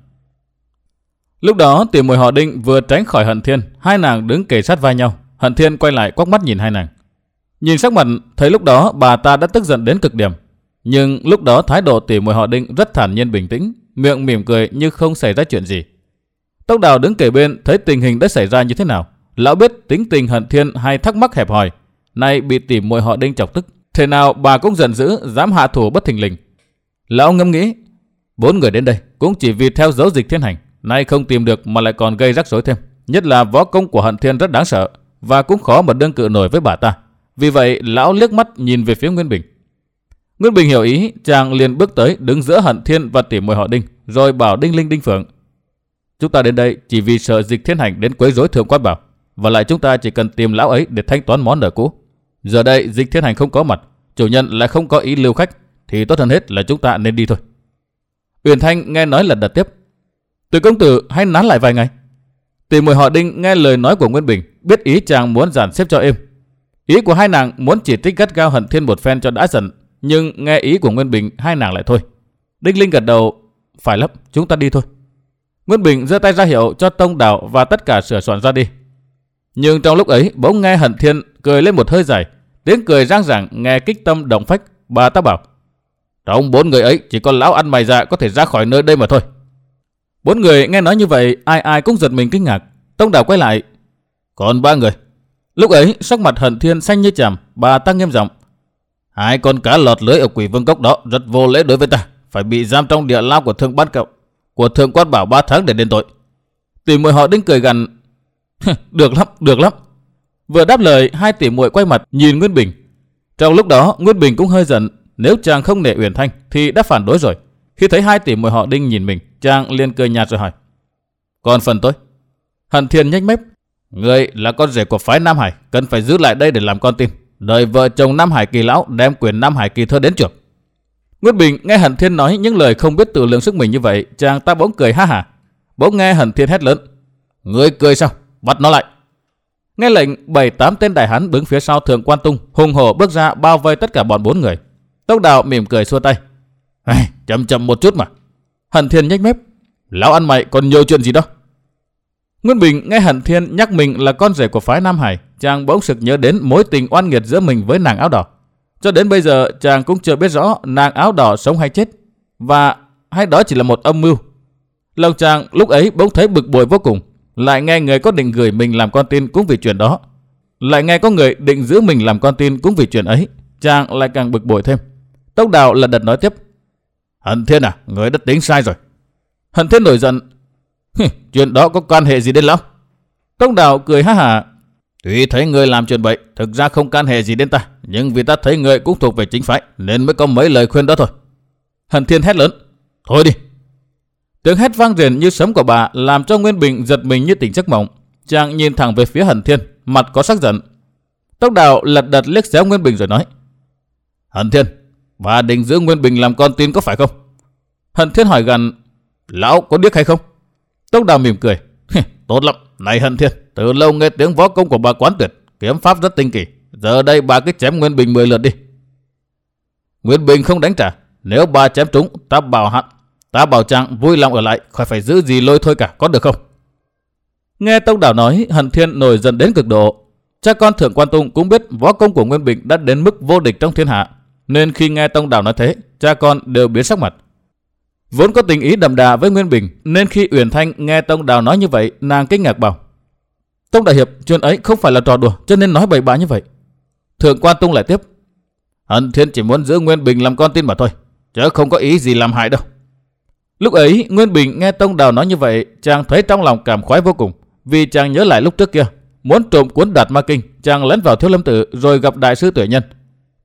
Lúc đó tỷ muội họ Đinh vừa tránh khỏi Hận Thiên, hai nàng đứng kề sát vai nhau. Hận Thiên quay lại quắc mắt nhìn hai nàng. Nhìn sắc mặt thấy lúc đó bà ta đã tức giận đến cực điểm, nhưng lúc đó thái độ tỷ muội họ Đinh rất thản nhiên bình tĩnh, miệng mỉm cười như không xảy ra chuyện gì. Tốc Đào đứng kề bên thấy tình hình đã xảy ra như thế nào, lão biết tính tình Hận Thiên hay thắc mắc hẹp hòi, nay bị tỷ muội họ Đinh chọc tức, thế nào bà cũng giận dữ dám hạ thủ bất thình lình. Lão ngẫm nghĩ, bốn người đến đây cũng chỉ vì theo dấu Dịch Thiên Hành, nay không tìm được mà lại còn gây rắc rối thêm, nhất là võ công của Hận Thiên rất đáng sợ và cũng khó mà đương cự nổi với bà ta. Vì vậy lão liếc mắt nhìn về phía Nguyên Bình. Nguyên Bình hiểu ý, chàng liền bước tới đứng giữa Hận Thiên và tỷ muội họ Đinh, rồi bảo Đinh Linh, Đinh Phượng: Chúng ta đến đây chỉ vì sợ Dịch Thiên Hành đến quấy rối Thượng Quan Bảo, và lại chúng ta chỉ cần tìm lão ấy để thanh toán món nợ cũ. Giờ đây Dịch Thiên Hành không có mặt, chủ nhân lại không có ý lưu khách, thì tốt hơn hết là chúng ta nên đi thôi. Uyển Thanh nghe nói lần đật tiếp: Từ công tử hãy nán lại vài ngày. Tỷ muội họ Đinh nghe lời nói của Nguyên Bình, biết ý chàng muốn dàn xếp cho êm. Ý của hai nàng muốn chỉ trích gắt gao Hận Thiên một phen cho đã giận, nhưng nghe ý của Nguyên Bình hai nàng lại thôi. Đinh Linh gật đầu: Phải lắm, chúng ta đi thôi. Nguyên Bình giơ tay ra hiệu cho Tông Đào và tất cả sửa soạn ra đi. Nhưng trong lúc ấy bỗng nghe Hận Thiên cười lên một hơi dài, tiếng cười rang rảng nghe kích tâm động phách. Bà ta bảo: Trong bốn người ấy chỉ có lão ăn mày già có thể ra khỏi nơi đây mà thôi. Bốn người nghe nói như vậy ai ai cũng giật mình kinh ngạc. Tông Đào quay lại: Còn ba người. Lúc ấy sắc mặt Hận Thiên xanh như chàm, bà ta nghiêm giọng: Hai con cá lọt lưới ở Quỷ Vương Cốc đó rất vô lễ đối với ta, phải bị giam trong địa lao của Thượng Ban Cậu của Thượng Quan Bảo ba tháng để đền tội. Tỷ muội họ Đinh cười gằn: Được lắm, được lắm. Vừa đáp lời, hai tỷ muội quay mặt nhìn Nguyên Bình. Trong lúc đó Nguyên Bình cũng hơi giận, nếu chàng không nể Uyển Thanh thì đã phản đối rồi. Khi thấy hai tỷ muội họ Đinh nhìn mình, chàng liền cười nhạt rồi hỏi: Còn phần tôi? Hận Thiên nhếch mép: Ngươi là con rể của phái Nam Hải, cần phải giữ lại đây để làm con tin, đợi vợ chồng Nam Hải Kỳ lão đem quyền Nam Hải Kỳ thơ đến trường. Nguyên Bình nghe Hận Thiên nói những lời không biết tự lượng sức mình như vậy, chàng ta bỗng cười ha hả. Bỗng nghe Hận Thiên hét lớn: Ngươi cười sao? Bắt nó lại. Nghe lệnh, bảy tám tên đại hán đứng phía sau Thượng Quan Tung hùng hổ bước ra bao vây tất cả bọn bốn người. Tốc Đào mỉm cười xua tay: Chậm chậm một chút mà. Hận Thiên nhếch mép: Lão ăn mày còn nhiều chuyện gì đâu. Nguyên Bình nghe Hận Thiên nhắc mình là con rể của phái Nam Hải, chàng bỗng sực nhớ đến mối tình oan nghiệt giữa mình với nàng áo đỏ. Cho đến bây giờ chàng cũng chưa biết rõ nàng áo đỏ sống hay chết, và hay đó chỉ là một âm mưu. Lòng chàng lúc ấy bỗng thấy bực bội vô cùng, lại nghe người có định gửi mình làm con tin cũng vì chuyện đó, lại nghe có người định giữ mình làm con tin cũng vì chuyện ấy, chàng lại càng bực bội thêm. Tốc Đào lật đật nói tiếp: Hận Thiên à, người đã tính sai rồi. Hận Thiên nổi giận: Chuyện đó có quan hệ gì đến lão? Tốc Đào cười ha hả: Tuy thấy người làm chuyện bậy, thực ra không can hệ gì đến ta, nhưng vì ta thấy người cũng thuộc về chính phái nên mới có mấy lời khuyên đó thôi. Hận Thiên hét lớn: Thôi đi! Tiếng hét vang rền như sấm của bà làm cho Nguyên Bình giật mình như tỉnh giấc mộng. Chàng nhìn thẳng về phía Hận Thiên, mặt có sắc giận. Tốc Đào lật đật liếc xéo Nguyên Bình rồi nói: Hận Thiên, bà định giữ Nguyên Bình làm con tin có phải không? Hận Thiên hỏi gằn: Lão có điếc hay không? Tốc Đào mỉm cười: Tốt lắm, này Hận Thiên, từ lâu nghe tiếng võ công của bà quán tuyệt, kiếm pháp rất tinh kỳ. Giờ đây bà cứ chém Nguyên Bình mười lượt đi. Nguyên Bình không đánh trả, nếu bà chém trúng, ta bảo hạn, ta bảo chàng vui lòng ở lại, khỏi phải giữ gì lôi thôi cả, có được không? Nghe Tốc Đào nói, Hận Thiên nổi giận đến cực độ. Cha con Thượng Quan Tung cũng biết võ công của Nguyên Bình đã đến mức vô địch trong thiên hạ, nên khi nghe Tông Đào nói thế, cha con đều biến sắc mặt. Vốn có tình ý đậm đà với Nguyên Bình, nên khi Uyển Thanh nghe Tông Đào nói như vậy, nàng kinh ngạc bảo: Tông đại hiệp, chuyện ấy không phải là trò đùa, cho nên nói bậy bạ như vậy. Thượng Quan Tung lại tiếp: Hận Thiên chỉ muốn giữ Nguyên Bình làm con tin mà thôi, chứ không có ý gì làm hại đâu. Lúc ấy Nguyên Bình nghe Tông Đào nói như vậy, chàng thấy trong lòng cảm khoái vô cùng, vì chàng nhớ lại lúc trước kia muốn trộm cuốn Đạt Ma Kinh, chàng lén vào Thiếu Lâm Tự rồi gặp đại sư Tuệ Nhân.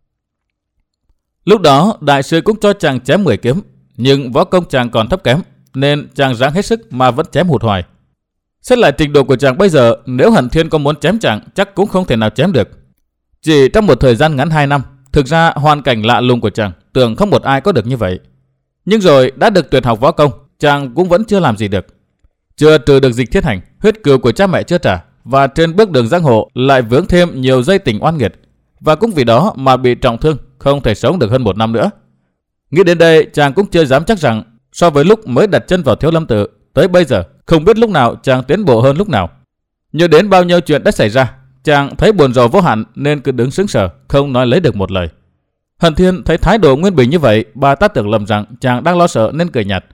Lúc đó đại sư cũng cho chàng chém mười kiếm, nhưng võ công chàng còn thấp kém, nên chàng ráng hết sức mà vẫn chém hụt hoài. Xét lại trình độ của chàng bây giờ, nếu Hận Thiên có muốn chém chàng, chắc cũng không thể nào chém được. Chỉ trong một thời gian ngắn hai năm, thực ra hoàn cảnh lạ lùng của chàng, tưởng không một ai có được như vậy. Nhưng rồi đã được tuyệt học võ công, chàng cũng vẫn chưa làm gì được. Chưa trừ được Dịch Thiết Hành, huyết cừu của cha mẹ chưa trả, và trên bước đường giang hồ lại vướng thêm nhiều dây tình oan nghiệt, và cũng vì đó mà bị trọng thương, không thể sống được hơn một năm nữa. Nghĩ đến đây, chàng cũng chưa dám chắc rằng so với lúc mới đặt chân vào Thiếu Lâm Tự tới bây giờ, không biết lúc nào chàng tiến bộ hơn lúc nào. Nhớ đến bao nhiêu chuyện đã xảy ra, chàng thấy buồn rầu vô hạn nên cứ đứng sững sờ, không nói lấy được một lời. Hận Thiên thấy thái độ Nguyên Bình như vậy, bà ta tưởng lầm rằng chàng đang lo sợ nên cười nhạt: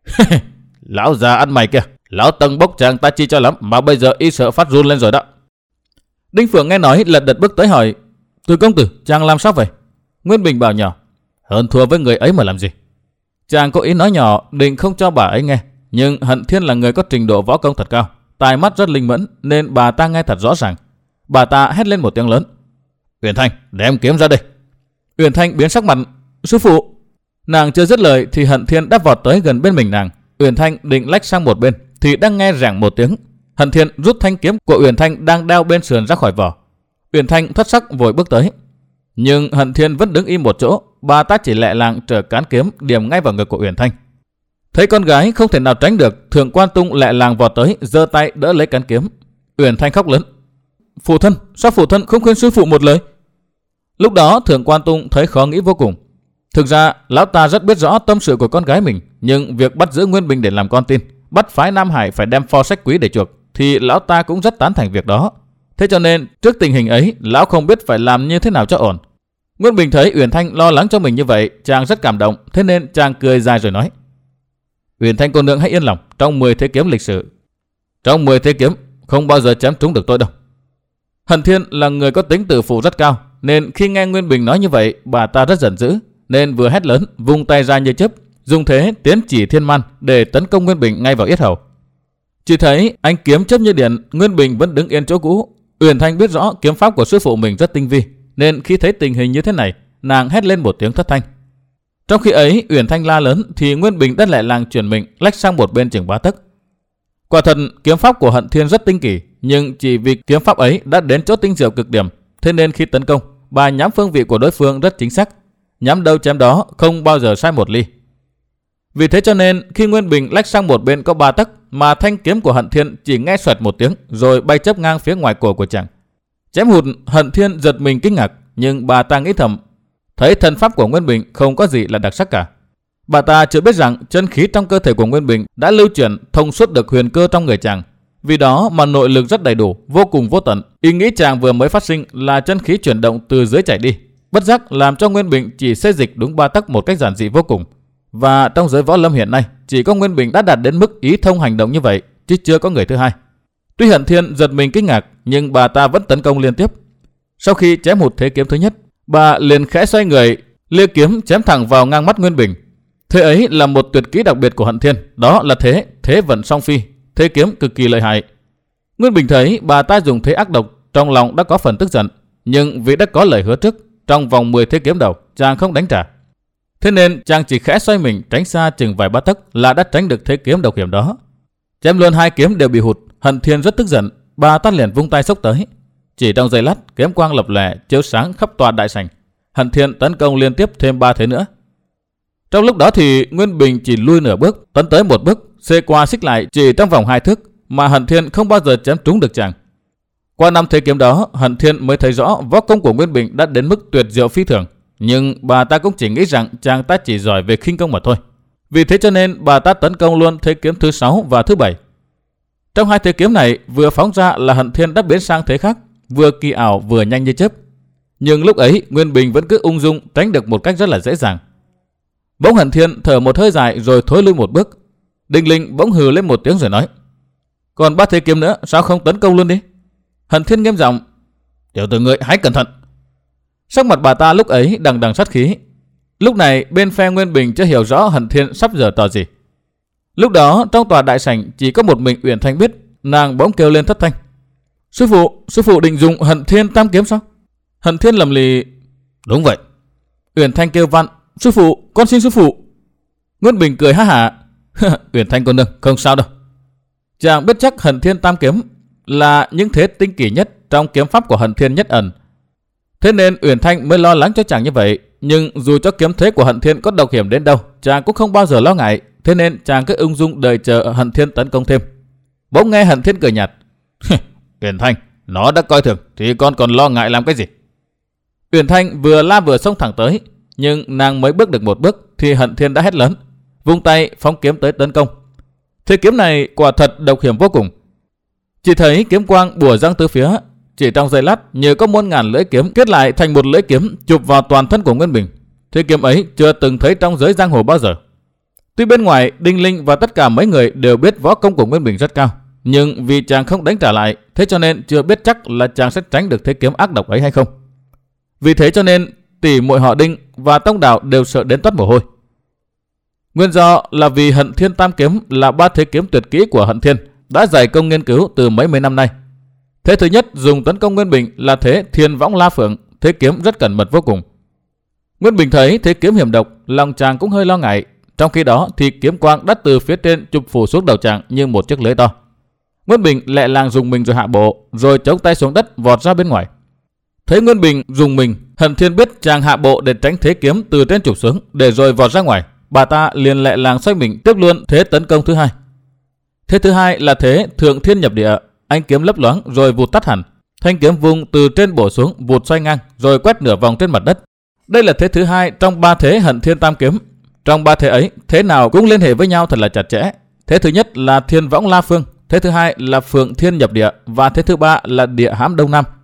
Lão già ăn mày kia, lão tầng bốc chàng ta chi cho lắm mà bây giờ y sợ phát run lên rồi đó. Đinh Phượng nghe nói lật đật bước tới hỏi: Từ công tử, chàng làm sao vậy? Nguyên Bình bảo nhỏ: Hơn thua với người ấy mà làm gì? Chàng có ý nói nhỏ định không cho bà ấy nghe, nhưng Hận Thiên là người có trình độ võ công thật cao, tai mắt rất linh mẫn, nên bà ta nghe thật rõ ràng. Bà ta hét lên một tiếng lớn: Uyển Thanh, đem kiếm ra đây! Uyển Thanh biến sắc mặt: Sư phụ! Nàng chưa dứt lời thì Hận Thiên đã vọt tới gần bên mình nàng. Uyển Thanh định lách sang một bên thì đang nghe rảng một tiếng, Hận Thiên rút thanh kiếm của Uyển Thanh đang đeo bên sườn ra khỏi vỏ. Uyển Thanh thất sắc vội bước tới, nhưng Hận Thiên vẫn đứng im một chỗ. Bà ta chỉ lẹ làng trở cán kiếm điểm ngay vào ngực của Uyển Thanh. Thấy con gái không thể nào tránh được, Thượng Quan Tung lẹ làng vọt tới, giơ tay đỡ lấy cán kiếm. Uyển Thanh khóc lớn: Phụ thân, sao phụ thân không khuyên sư phụ một lời? Lúc đó Thượng Quan Tung thấy khó nghĩ vô cùng. Thực ra lão ta rất biết rõ tâm sự của con gái mình, nhưng việc bắt giữ Nguyên Bình để làm con tin, bắt phái Nam Hải phải đem pho sách quý để chuộc, thì lão ta cũng rất tán thành việc đó. Thế cho nên trước tình hình ấy, lão không biết phải làm như thế nào cho ổn. Nguyên Bình thấy Uyển Thanh lo lắng cho mình như vậy, chàng rất cảm động, thế nên chàng cười dài rồi nói: Uyển Thanh cô nương hãy yên lòng, trong mười thế kiếm lịch sử, trong mười thế kiếm không bao giờ chém trúng được tôi đâu. Hận Thiên là người có tính tự phụ rất cao, nên khi nghe Nguyên Bình nói như vậy, bà ta rất giận dữ, nên vừa hét lớn, vung tay ra như chớp, dùng thế tiến chỉ thiên man để tấn công Nguyên Bình ngay vào yết hầu. Chỉ thấy ánh kiếm chớp như điện, Nguyên Bình vẫn đứng yên chỗ cũ. Uyển Thanh biết rõ kiếm pháp của sư phụ mình rất tinh vi, nên khi thấy tình hình như thế này, nàng hét lên một tiếng thất thanh. Trong khi ấy Uyển Thanh la lớn thì Nguyên Bình đã lại làng chuyển mình lách sang một bên chừng ba tấc. Quả thật kiếm pháp của Hận Thiên rất tinh kỳ, nhưng chỉ vì kiếm pháp ấy đã đến chỗ tinh diệu cực điểm, thế nên khi tấn công, bà nhắm phương vị của đối phương rất chính xác, nhắm đâu chém đó, không bao giờ sai một ly. Vì thế cho nên khi Nguyên Bình lách sang một bên có ba tấc, mà thanh kiếm của Hận Thiên chỉ nghe xoẹt một tiếng rồi bay chớp ngang phía ngoài cổ của chàng. Chém hụt. Hận Thiên giật mình kinh ngạc, nhưng bà ta nghĩ thầm, thấy thân pháp của Nguyên Bình không có gì là đặc sắc cả. Bà ta chưa biết rằng chân khí trong cơ thể của Nguyên Bình đã lưu chuyển thông suốt được huyền cơ trong người chàng, vì đó mà nội lực rất đầy đủ, vô cùng vô tận. Ý nghĩ chàng vừa mới phát sinh là chân khí chuyển động từ dưới chảy đi, bất giác làm cho Nguyên Bình chỉ xê dịch đúng ba tấc một cách giản dị vô cùng. Và trong giới võ lâm hiện nay, chỉ có Nguyên Bình đã đạt đến mức ý thông hành động như vậy, chứ chưa có người thứ hai. Tuy Hận Thiên giật mình kinh ngạc, nhưng bà ta vẫn tấn công liên tiếp. Sau khi chém hụt thế kiếm thứ nhất, bà liền khẽ xoay người, lia kiếm chém thẳng vào ngang mắt Nguyên Bình. Thế ấy là một tuyệt kỹ đặc biệt của Hận Thiên, đó là thế thế vận song phi, thế kiếm cực kỳ lợi hại. Nguyên Bình thấy bà ta dùng thế ác độc, trong lòng đã có phần tức giận, nhưng vì đã có lời hứa trước, trong vòng mười thế kiếm đầu chàng không đánh trả. Thế nên chàng chỉ khẽ xoay mình tránh xa chừng vài ba tấc là đã tránh được thế kiếm độc hiểm đó. Chém luôn hai kiếm đều bị hụt, Hận Thiên rất tức giận, bà ta liền vung tay xốc tới. Chỉ trong giây lát, kiếm quang lập lòe chiếu sáng khắp tòa đại sảnh. Hận Thiên tấn công liên tiếp thêm ba thế nữa. Trong lúc đó thì Nguyên Bình chỉ lui nửa bước, tấn tới một bước, xê qua xích lại chỉ trong vòng hai thước, mà Hận Thiên không bao giờ chém trúng được chàng. Qua năm thế kiếm đó, Hận Thiên mới thấy rõ võ công của Nguyên Bình đã đến mức tuyệt diệu phi thường, nhưng bà ta cũng chỉ nghĩ rằng chàng ta chỉ giỏi về khinh công mà thôi. Vì thế cho nên bà ta tấn công luôn thế kiếm thứ sáu và thứ bảy. Trong hai thế kiếm này, vừa phóng ra là Hận Thiên đã biến sang thế khác, vừa kỳ ảo vừa nhanh như chớp. Nhưng lúc ấy Nguyên Bình vẫn cứ ung dung tránh được một cách rất là dễ dàng. Bỗng Hận Thiên thở một hơi dài rồi thối lui một bước. Đinh Linh bỗng hừ lên một tiếng rồi nói: "Còn ba thế kiếm nữa, sao không tấn công luôn đi?" Hận Thiên nghiêm giọng: "Tiểu tử ngươi hãy cẩn thận." Sắc mặt bà ta lúc ấy đằng đằng sát khí. Lúc này bên phe Nguyên Bình chưa hiểu rõ Hận Thiên sắp giở trò gì. Lúc đó trong tòa đại sảnh chỉ có một mình Uyển Thanh biết, nàng bỗng kêu lên thất thanh: "Sư phụ, sư phụ định dùng Hận Thiên tam kiếm sao?" Hận Thiên lầm lì: "Đúng vậy." Uyển Thanh kêu van: "Sư phụ, con xin sư phụ." Nguyên Bình cười ha hả: "Uyển Thanh cô nương, không sao đâu." Chàng biết chắc Hận Thiên tam kiếm là những thế tinh kỳ nhất trong kiếm pháp của Hận Thiên nhất ẩn. Thế nên Uyển Thanh mới lo lắng cho chàng như vậy. Nhưng dù cho kiếm thế của Hận Thiên có độc hiểm đến đâu, chàng cũng không bao giờ lo ngại. Thế nên chàng cứ ung dung đợi chờ Hận Thiên tấn công thêm. Bỗng nghe Hận Thiên cười nhạt: "Uyển Thanh, nó đã coi thường thì con còn lo ngại làm cái gì?" Uyển Thanh vừa la vừa xông thẳng tới, nhưng nàng mới bước được một bước thì Hận Thiên đã hét lớn, vung tay phóng kiếm tới tấn công. Thế kiếm này quả thật độc hiểm vô cùng. Chỉ thấy kiếm quang bùa răng từ phía, chỉ trong giây lát như có muôn ngàn lưỡi kiếm kết lại thành một lưỡi kiếm chụp vào toàn thân của Nguyên Bình. Thế kiếm ấy chưa từng thấy trong giới giang hồ bao giờ. Tuy bên ngoài Đinh Linh và tất cả mấy người đều biết võ công của Nguyên Bình rất cao, nhưng vì chàng không đánh trả lại, thế cho nên chưa biết chắc là chàng sẽ tránh được thế kiếm ác độc ấy hay không. Vì thế cho nên tỷ muội họ Đinh và Tông Đào đều sợ đến toát mồ hôi. Nguyên do là vì Hận Thiên tam kiếm là ba thế kiếm tuyệt kỹ của Hận Thiên, đã dày công nghiên cứu từ mấy mươi năm nay. Thế thứ nhất dùng tấn công Nguyên Bình là thế Thiên Võng La Phượng, thế kiếm rất cẩn mật vô cùng. Nguyên Bình thấy thế kiếm hiểm độc, lòng chàng cũng hơi lo ngại. Trong khi đó thì kiếm quang đã từ phía trên chụp phủ xuống đầu chàng như một chiếc lưới to. Nguyên Bình lẹ làng dùng mình rồi hạ bộ, rồi chống tay xuống đất vọt ra bên ngoài. Thấy Nguyên Bình dùng mình, Hận Thiên biết chàng hạ bộ để tránh thế kiếm từ trên chụp xuống, để rồi vọt ra ngoài. Bà ta liền lẹ làng xoay mình tiếp luôn thế tấn công thứ hai. Thế thứ hai là thế Thượng Thiên Nhập Địa, ánh kiếm lấp loáng rồi vụt tắt hẳn. Thanh kiếm vung từ trên bổ xuống, vụt xoay ngang rồi quét nửa vòng trên mặt đất. Đây là thế thứ hai trong ba thế Hận Thiên tam kiếm. Trong ba thế ấy, thế nào cũng liên hệ với nhau thật là chặt chẽ. Thế thứ nhất là Thiên Võng La Phương, thế thứ hai là Phượng Thiên Nhập Địa và thế thứ ba là Địa Hãm Đông Nam.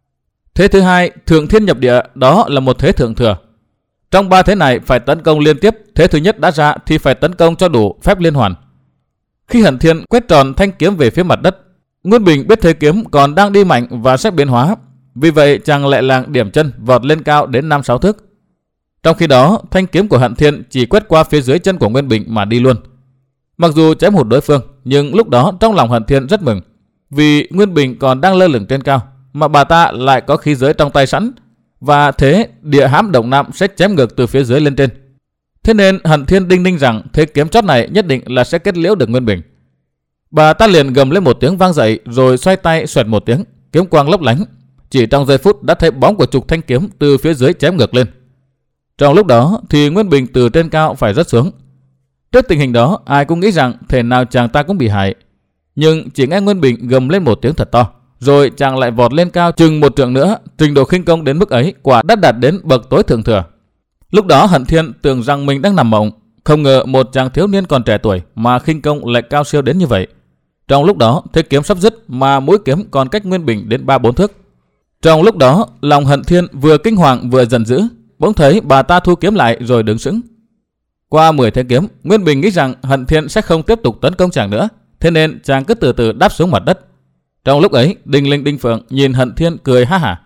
Thế thứ hai Thượng Thiên Nhập Địa đó là một thế thượng thừa. Trong ba thế này phải tấn công liên tiếp, thế thứ nhất đã ra thì phải tấn công cho đủ phép liên hoàn. Khi Hận Thiên quét tròn thanh kiếm về phía mặt đất, Nguyên Bình biết thế kiếm còn đang đi mạnh và sẽ biến hóa, vì vậy chàng lẹ làng điểm chân vọt lên cao đến năm sáu thước. Trong khi đó thanh kiếm của Hận Thiên chỉ quét qua phía dưới chân của Nguyên Bình mà đi luôn. Mặc dù chém hụt đối phương, nhưng lúc đó trong lòng Hận Thiên rất mừng, vì Nguyên Bình còn đang lơ lửng trên cao, mà bà ta lại có khí giới trong tay sẵn, và thế Địa Hãm Đông Nam sẽ chém ngược từ phía dưới lên trên. Thế nên Hận Thiên đinh ninh rằng thế kiếm chót này nhất định là sẽ kết liễu được Nguyên Bình. Bà ta liền gầm lên một tiếng vang dậy, rồi xoay tay xoẹt một tiếng, kiếm quang lấp lánh. Chỉ trong giây phút đã thấy bóng của trục thanh kiếm từ phía dưới chém ngược lên. Trong lúc đó thì Nguyên Bình từ trên cao phải rớt xuống. Trước tình hình đó, ai cũng nghĩ rằng thể nào chàng ta cũng bị hại. Nhưng chỉ nghe Nguyên Bình gầm lên một tiếng thật to, rồi chàng lại vọt lên cao chừng một trượng nữa. Trình độ khinh công đến mức ấy quả đã đạt đến bậc tối thượng thừa. Lúc đó Hận Thiên tưởng rằng mình đang nằm mộng, không ngờ một chàng thiếu niên còn trẻ tuổi mà khinh công lại cao siêu đến như vậy. Trong lúc đó thế kiếm sắp dứt mà mũi kiếm còn cách Nguyên Bình đến ba bốn thước. Trong lúc đó, lòng Hận Thiên vừa kinh hoàng vừa giận dữ, bỗng thấy bà ta thu kiếm lại rồi đứng sững. Qua mười thế kiếm, Nguyên Bình nghĩ rằng Hận Thiên sẽ không tiếp tục tấn công chàng nữa, thế nên chàng cứ từ từ đáp xuống mặt đất. Trong lúc ấy, Đinh Linh Đinh Phượng nhìn Hận Thiên cười ha hả.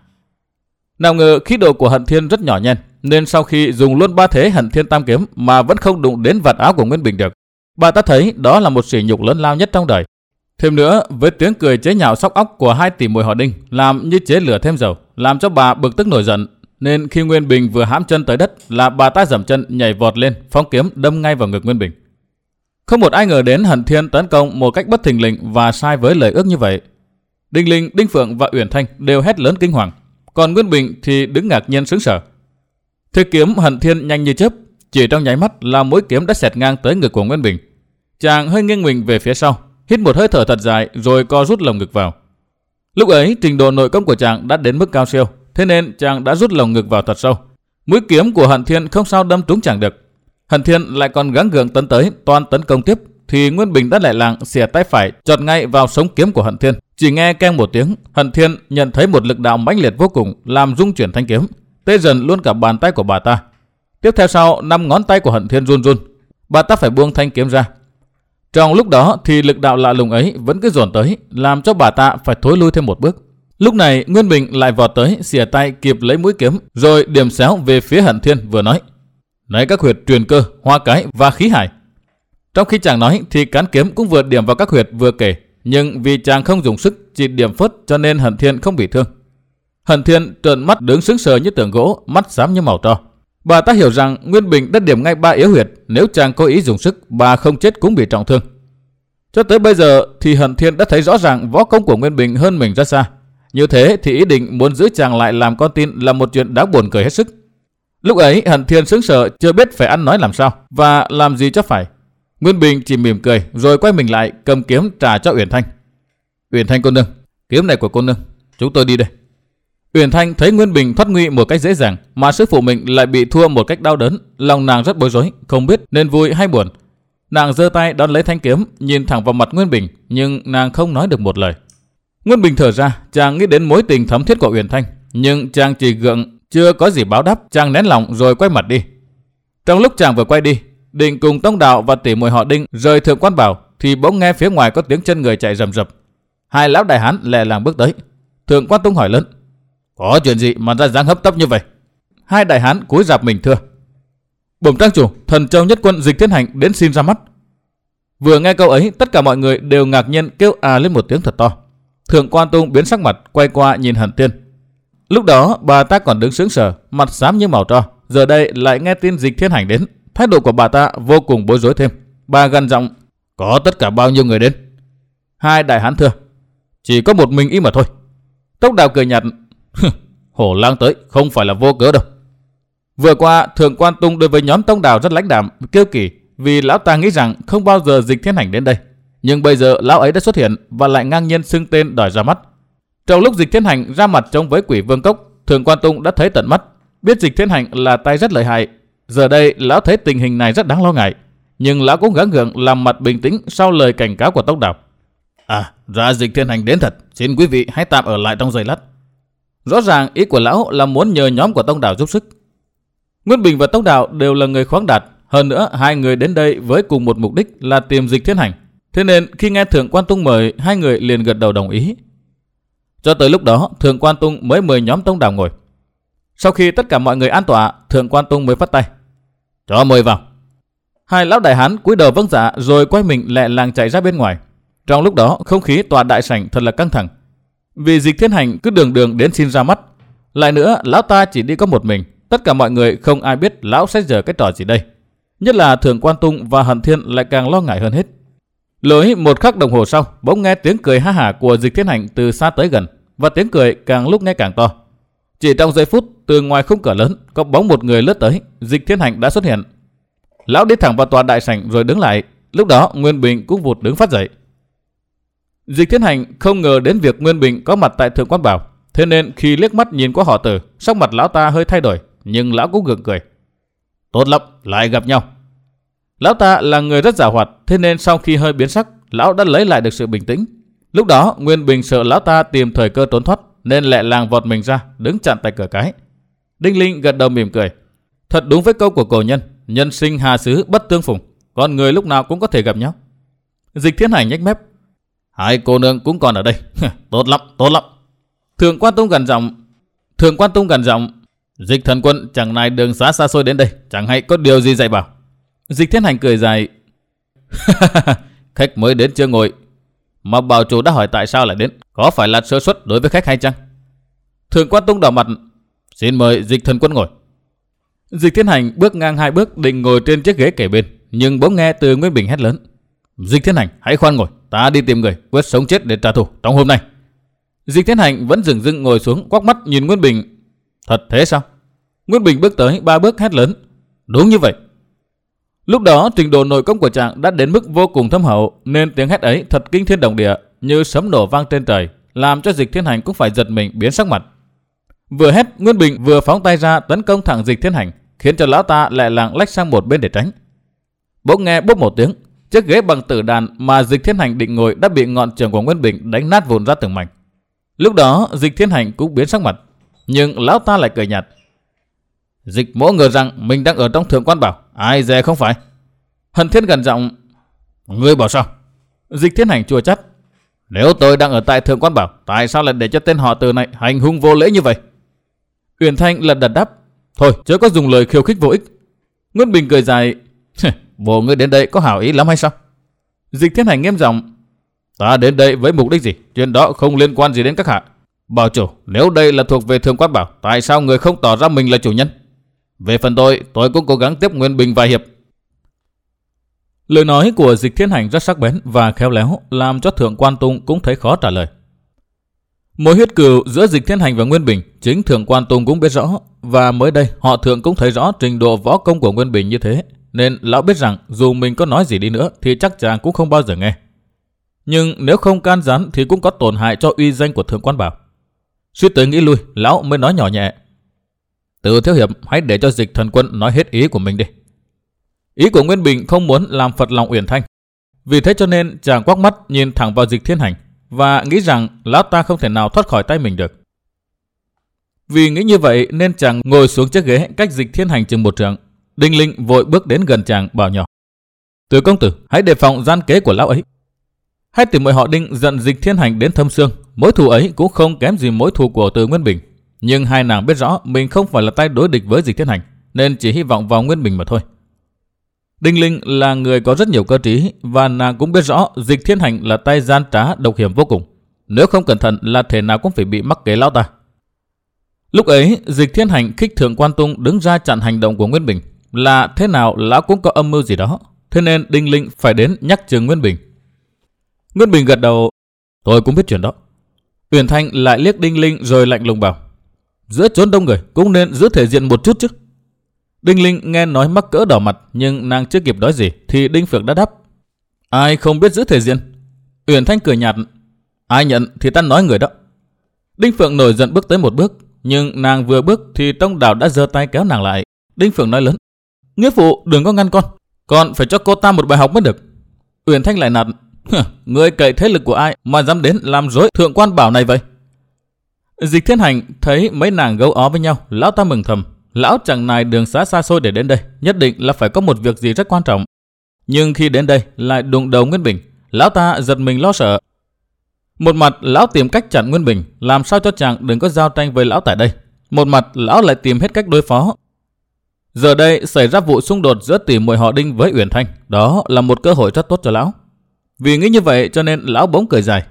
Nào ngờ khí độ của Hận Thiên rất nhỏ nhen, nên sau khi dùng luôn ba thế Hận Thiên tam kiếm mà vẫn không đụng đến vạt áo của Nguyên Bình được, bà ta thấy đó là một sỉ nhục lớn lao nhất trong đời. Thêm nữa, với tiếng cười chế nhạo sóc óc của hai tỷ muội họ Đinh làm như chế lửa thêm dầu, làm cho bà bực tức nổi giận, nên khi Nguyên Bình vừa hãm chân tới đất là bà ta giẫm chân nhảy vọt lên, phóng kiếm đâm ngay vào ngực Nguyên Bình. Không một ai ngờ đến Hận Thiên tấn công một cách bất thình lình và sai với lời ước như vậy. Đinh Linh, Đinh Phượng và Uyển Thanh đều hét lớn kinh hoàng, còn Nguyên Bình thì đứng ngạc nhiên sững sờ. Thế kiếm Hận Thiên nhanh như chớp, chỉ trong nháy mắt là mũi kiếm đã xẹt ngang tới ngực của Nguyên Bình. Chàng hơi nghiêng mình về phía sau, hít một hơi thở thật dài rồi co rút lồng ngực vào. Lúc ấy trình độ nội công của chàng đã đến mức cao siêu, thế nên chàng đã rút lồng ngực vào thật sâu. Mũi kiếm của Hận Thiên không sao đâm trúng chàng được. Hận Thiên lại còn gắng gượng tấn tới, toan tấn công tiếp, thì Nguyên Bình đã lại làng xẻ tay phải chọt ngay vào sống kiếm của Hận Thiên. Chỉ nghe keng một tiếng, Hận Thiên nhận thấy một lực đạo mãnh liệt vô cùng làm rung chuyển thanh kiếm, tê dần luôn cả bàn tay của bà ta. Tiếp theo sau, năm ngón tay của Hận Thiên run run, bà ta phải buông thanh kiếm ra. Trong lúc đó thì lực đạo lạ lùng ấy vẫn cứ dồn tới, làm cho bà ta phải thối lui thêm một bước. Lúc này Nguyên Bình lại vọt tới, xìa tay kịp lấy mũi kiếm, rồi điểm xéo về phía Hận Thiên vừa nói: "Này các huyệt truyền cơ, hoa cái và khí hải." Trong khi chàng nói thì cán kiếm cũng vừa điểm vào các huyệt vừa kể, nhưng vì chàng không dùng sức, chỉ điểm phớt cho nên Hận Thiên không bị thương. Hận Thiên trợn mắt đứng sững sờ như tượng gỗ, mắt xám như màu tro. Bà ta hiểu rằng Nguyên Bình đã điểm ngay ba yếu huyệt, nếu chàng cố ý dùng sức, bà không chết cũng bị trọng thương. Cho tới bây giờ thì Hận Thiên đã thấy rõ ràng võ công của Nguyên Bình hơn mình ra xa. Như thế thì ý định muốn giữ chàng lại làm con tin là một chuyện đáng buồn cười hết sức. Lúc ấy Hận Thiên sững sờ, chưa biết phải ăn nói làm sao và làm gì cho phải. Nguyên Bình chỉ mỉm cười rồi quay mình lại cầm kiếm trả cho Uyển Thanh. "Uyển Thanh cô nương, kiếm này của cô nương, chúng tôi đi đây." Uyển Thanh thấy Nguyên Bình thoát nguy một cách dễ dàng mà sư phụ mình lại bị thua một cách đau đớn, lòng nàng rất bối rối, không biết nên vui hay buồn. Nàng giơ tay đón lấy thanh kiếm, nhìn thẳng vào mặt Nguyên Bình, nhưng nàng không nói được một lời. Nguyên Bình thở ra, chàng nghĩ đến mối tình thấm thiết của Uyển Thanh, nhưng chàng chỉ gượng, chưa có gì báo đáp, chàng nén lòng rồi quay mặt đi. Trong lúc chàng vừa quay đi, định cùng Tông Đạo và tỷ muội họ Đinh rời Thượng Quan Bảo, thì bỗng nghe phía ngoài có tiếng chân người chạy rầm rập. Hai lão đại hán lẹ làng bước tới. Thượng Quan Tông hỏi lớn: "Có chuyện gì mà ra dáng hấp tấp như vậy?" Hai đại hán cúi rạp mình thưa: "Bẩm trang chủ, Thần Châu Nhất Quân Dịch Thiên Hành đến xin ra mắt." Vừa nghe câu ấy, tất cả mọi người đều ngạc nhiên kêu à lên một tiếng thật to. Thượng Quan Tông biến sắc mặt, quay qua nhìn Hận Thiên. Lúc đó bà ta còn đứng sững sờ, mặt xám như màu tro, giờ đây lại nghe tin Dịch Thiên Hành đến, thái độ của bà ta vô cùng bối rối thêm. Bà gằn giọng: "Có tất cả bao nhiêu người đến?" Hai đại hán thưa: "Chỉ có một mình y mà thôi." Tốc Đạo cười nhạt: "Hổ lang tới không phải là vô cớ đâu." Vừa qua Thượng Quan Tông đối với nhóm Tông Đạo rất lãnh đạm, kiêu kỳ, vì lão ta nghĩ rằng không bao giờ Dịch Thiên Hành đến đây. Nhưng bây giờ lão ấy đã xuất hiện và lại ngang nhiên xưng tên đòi ra mắt. Trong lúc Dịch Thiên Hành ra mặt chống với Quỷ Vương Cốc, Thượng Quan Tông đã thấy tận mắt, biết Dịch Thiên Hành là tay rất lợi hại. Giờ đây lão thấy tình hình này rất đáng lo ngại, nhưng lão cũng gắng gượng làm mặt bình tĩnh sau lời cảnh cáo của Tông Đạo. "À, ra Dịch Thiên Hành đến thật, xin quý vị hãy tạm ở lại trong giây lát." Rõ ràng ý của lão là muốn nhờ nhóm của Tông Đạo giúp sức. Nguyên Bình và Tông Đạo đều là người khoáng đạt, hơn nữa hai người đến đây với cùng một mục đích là tìm Dịch Thiên Hành. Thế nên khi nghe Thượng Quan Tông mời, hai người liền gật đầu đồng ý. Cho tới lúc đó, Thượng Quan Tông mới mời nhóm Tông Đạo ngồi. Sau khi tất cả mọi người an tọa, Thượng Quan Tông mới phất tay: "Cho mời vào." Hai lão đại hán cúi đầu vâng dạ rồi quay mình lẹ làng chạy ra bên ngoài. Trong lúc đó, không khí tòa đại sảnh thật là căng thẳng. Vì Dịch Thiên Hành cứ đường đường đến xin ra mắt. Lại nữa, lão ta chỉ đi có một mình, tất cả mọi người không ai biết lão sẽ giở cái trò gì đây. Nhất là Thượng Quan Tông và Hận Thiên lại càng lo ngại hơn hết. Lối một khắc đồng hồ sau, bỗng nghe tiếng cười ha hả của Dịch Thiên Hành từ xa tới gần, và tiếng cười càng lúc nghe càng to. Chỉ trong giây phút, từ ngoài khung cửa lớn có bóng một người lướt tới, Dịch Thiên Hành đã xuất hiện. Lão đi thẳng vào tòa đại sảnh rồi đứng lại. Lúc đó Nguyên Bình cũng vụt đứng phát dậy. Dịch Thiên Hành không ngờ đến việc Nguyên Bình có mặt tại Thượng Quan Bảo, thế nên khi liếc mắt nhìn qua họ Tử, sắc mặt lão ta hơi thay đổi, nhưng lão cũng gượng cười: "Tốt lắm, lại gặp nhau." Lão ta là người rất giàu hoạt, thế nên sau khi hơi biến sắc, lão đã lấy lại được sự bình tĩnh. Lúc đó Nguyên Bình sợ lão ta tìm thời cơ trốn thoát, nên lẹ làng vọt mình ra, đứng chặn tại cửa cái. Đinh Linh gật đầu mỉm cười. Thật đúng với câu của cổ nhân, nhân sinh hà xứ bất tương phùng, con người lúc nào cũng có thể gặp nhau. Dịch Thiên Hành nhếch mép. Hai cô nương cũng còn ở đây. Tốt lắm, tốt lắm. Thượng Quan Tung gần giọng. Thượng Quan Tung gần giọng. Dịch thần quân chẳng này đường xá xa xôi đến đây, chẳng hay có điều gì dạy bảo. Dịch Thiên Hành cười dài. Khách mới đến chưa ngồi, mà bảo chủ đã hỏi tại sao lại đến, có phải là sơ suất đối với khách hay chăng? Thượng Quan Tung đỏ mặt. Xin mời Dịch thần quân ngồi. Dịch Thiên Hành bước ngang hai bước định ngồi trên chiếc ghế kề bên, nhưng bỗng nghe từ Nguyên Bình hét lớn. Dịch Thiên Hành, hãy khoan ngồi, ta đi tìm người quyết sống chết để trả thù trong hôm nay. Dịch Thiên Hành vẫn dừng dưng ngồi xuống, quắc mắt nhìn Nguyên Bình. Thật thế sao? Nguyên Bình bước tới ba bước hét lớn. Đúng như vậy. Lúc đó trình độ nội công của chàng đã đến mức vô cùng thâm hậu, nên tiếng hét ấy thật kinh thiên động địa, như sấm nổ vang trên trời, làm cho Dịch Thiên Hành cũng phải giật mình biến sắc mặt. Vừa hét, Nguyên Bình vừa phóng tay ra tấn công thẳng Dịch Thiên Hành, khiến cho lão ta lẹ làng lách sang một bên để tránh. Bỗng nghe bốp một tiếng, chiếc ghế bằng tử đàn mà Dịch Thiên Hành định ngồi đã bị ngọn chưởng của Nguyên Bình đánh nát vụn ra từng mảnh. Lúc đó Dịch Thiên Hành cũng biến sắc mặt, nhưng lão ta lại cười nhạt. Dịch mỗ ngờ rằng mình đang ở trong Thượng Quan Bảo, ai dè không phải. Hận Thiên gần giọng. Ngươi bảo sao? Dịch Thiên Hành chua chát. Nếu tôi đang ở tại Thượng Quan Bảo, tại sao lại để cho tên họ Từ này hành hung vô lễ như vậy? Uyển Thanh lật đật đáp. Thôi chớ có dùng lời khiêu khích vô ích. Nguyên Bình cười dài. Bộ ngươi đến đây có hảo ý lắm hay sao? Dịch Thiên Hành nghiêm giọng. Ta đến đây với mục đích gì? Chuyện đó không liên quan gì đến các hạ. Bảo chủ, nếu đây là thuộc về Thượng Quan Bảo, tại sao người không tỏ ra mình là chủ nhân? Về phần tôi, tôi cũng cố gắng tiếp Nguyên Bình vài hiệp. Lời nói của Dịch Thiên Hành rất sắc bén và khéo léo, làm cho Thượng Quan Tung cũng thấy khó trả lời. Mối huyết cừu giữa Dịch Thiên Hành và Nguyên Bình, chính Thượng Quan Tung cũng biết rõ, và mới đây họ Thượng cũng thấy rõ trình độ võ công của Nguyên Bình như thế, nên lão biết rằng dù mình có nói gì đi nữa thì chắc chắn cũng không bao giờ nghe. Nhưng nếu không can gián thì cũng có tổn hại cho uy danh của Thượng Quan Bảo. Suy tới nghĩ lui, lão mới nói nhỏ nhẹ. Từ thiếu hiệp, hãy để cho Dịch thần quân nói hết ý của mình đi. Ý của Nguyên Bình không muốn làm phật lòng Uyển Thanh, vì thế cho nên chàng quắc mắt nhìn thẳng vào Dịch Thiên Hành và nghĩ rằng lão ta không thể nào thoát khỏi tay mình được. Vì nghĩ như vậy nên chàng ngồi xuống chiếc ghế cách Dịch Thiên Hành chừng một trượng. Đinh Linh vội bước đến gần chàng bảo nhỏ. Từ công tử, hãy đề phòng gian kế của lão ấy. Hai tỷ muội họ Đinh giận Dịch Thiên Hành đến thâm xương, mối thù ấy cũng không kém gì mối thù của Từ Nguyên Bình. Nhưng hai nàng biết rõ mình không phải là tay đối địch với Dịch Thiên Hành, nên chỉ hy vọng vào Nguyên Bình mà thôi. Đinh Linh là người có rất nhiều cơ trí, và nàng cũng biết rõ Dịch Thiên Hành là tay gian trá độc hiểm vô cùng. Nếu không cẩn thận là thể nào cũng phải bị mắc kế lão ta. Lúc ấy Dịch Thiên Hành khích Thượng Quan Tung đứng ra chặn hành động của Nguyên Bình, là thế nào lão cũng có âm mưu gì đó, thế nên Đinh Linh phải đến nhắc chừng Nguyên Bình. Nguyên Bình gật đầu. Tôi cũng biết chuyện đó. Uyển Thanh lại liếc Đinh Linh rồi lạnh lùng bảo. Giữa chốn đông người cũng nên giữ thể diện một chút chứ. Đinh Linh nghe nói mắc cỡ đỏ mặt, nhưng nàng chưa kịp nói gì thì Đinh Phượng đã đáp. Ai không biết giữ thể diện? Uyển Thanh cười nhạt. Ai nhận thì ta nói người đó. Đinh Phượng nổi giận bước tới một bước, nhưng nàng vừa bước thì Tông Đào đã giơ tay kéo nàng lại. Đinh Phượng nói lớn. Nghĩa phụ đừng có ngăn con, con phải cho cô ta một bài học mới được. Uyển Thanh lại nạt. Ngươi cậy thế lực của ai mà dám đến làm rối Thượng Quan Bảo này vậy? Dịch Thiên Hành thấy mấy nàng gấu ó với nhau, lão ta mừng thầm. Lão chẳng nài đường xá xa xôi để đến đây, nhất định là phải có một việc gì rất quan trọng. Nhưng khi đến đây lại đụng đầu Nguyên Bình, lão ta giật mình lo sợ. Một mặt lão tìm cách chặn Nguyên Bình, làm sao cho chàng đừng có giao tranh với lão tại đây. Một mặt lão lại tìm hết cách đối phó. Giờ đây xảy ra vụ xung đột giữa tỷ muội họ Đinh với Uyển Thanh, đó là một cơ hội rất tốt cho lão. Vì nghĩ như vậy cho nên lão bỗng cười dài.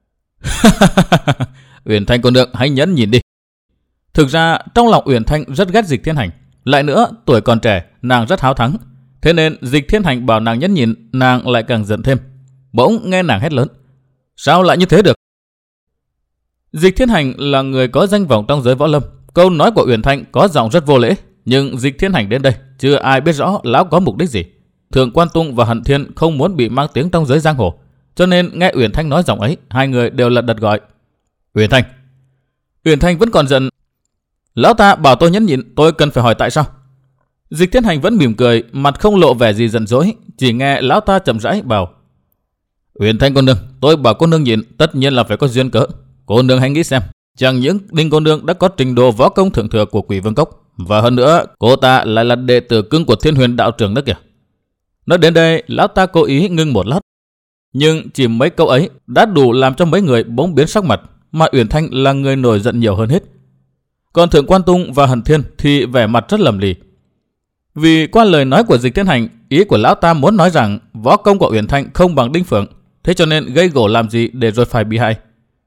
Uyển Thanh cô nương hãy nhẫn nhìn đi. Thực ra trong lòng Uyển Thanh rất ghét Dịch Thiên Hành. Lại nữa tuổi còn trẻ, nàng rất háo thắng. Thế nên Dịch Thiên Hành bảo nàng nhẫn nhìn, nàng lại càng giận thêm. Bỗng nghe nàng hét lớn. Sao lại như thế được? Dịch Thiên Hành là người có danh vọng trong giới võ lâm. Câu nói của Uyển Thanh có giọng rất vô lễ. Nhưng Dịch Thiên Hành đến đây chưa ai biết rõ lão có mục đích gì. Thượng Quan Tung và Hận Thiên không muốn bị mang tiếng trong giới giang hồ, cho nên nghe Uyển Thanh nói giọng ấy, hai người đều lật đật gọi. Uyển Thanh. Uyển Thanh vẫn còn giận. Lão ta bảo tôi nhẫn nhịn, tôi cần phải hỏi tại sao. Dịch Thiên Hành vẫn mỉm cười, mặt không lộ vẻ gì giận dỗi, chỉ nghe lão ta chậm rãi bảo. Uyển Thanh cô nương, tôi bảo cô nương nhịn, tất nhiên là phải có duyên cớ. Cô nương hãy nghĩ xem, Chẳng những Đinh cô nương đã có trình độ võ công thượng thừa của Quỷ Vương Cốc, và hơn nữa cô ta lại là đệ tử cưng của Thiên Huyền đạo trưởng đó kìa. Nói đến đây, lão ta cố ý ngưng một lát, nhưng chỉ mấy câu ấy đã đủ làm cho mấy người bỗng biến sắc mặt, mà Uyển Thanh là người nổi giận nhiều hơn hết. Còn Thượng Quan Tung và Hần Thiên thì vẻ mặt rất lầm lì. Vì qua lời nói của Dịch Thiên Hành, ý của lão ta muốn nói rằng võ công của Uyển Thanh không bằng Đinh Phượng, thế cho nên gây gổ làm gì để rồi phải bị hại.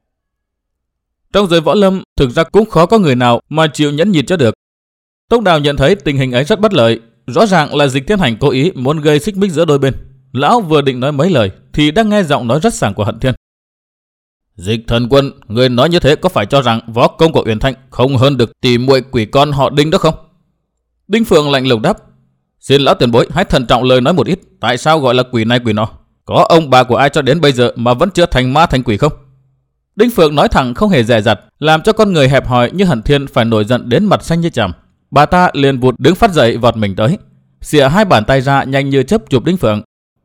Trong giới võ lâm thực ra cũng khó có người nào mà chịu nhẫn nhịn cho được. Tông Đào nhận thấy tình hình ấy rất bất lợi, rõ ràng là Dịch Thiên Hành cố ý muốn gây xích mích giữa đôi bên. Lão vừa định nói mấy lời thì đang nghe giọng nói rất sảng của Hận Thiên. Dịch Thần Quân, người nói như thế có phải cho rằng võ công của Uyển Thanh không hơn được tỷ muội quỷ con họ Đinh đó không? Đinh Phượng lạnh lùng đáp: Xin lão tiền bối hãy thận trọng lời nói một ít. Tại sao gọi là quỷ này quỷ nọ? Có ông bà của ai cho đến bây giờ mà vẫn chưa thành ma thành quỷ không? Đinh Phượng nói thẳng không hề dè dặt, làm cho con người hẹp hòi như Hận Thiên phải nổi giận đến mặt xanh như chàm. Bà ta liền vụt đứng phát dậy vọt mình tới, xỉa hai bàn tay ra nhanh như chớp chụp Đinh Phượng.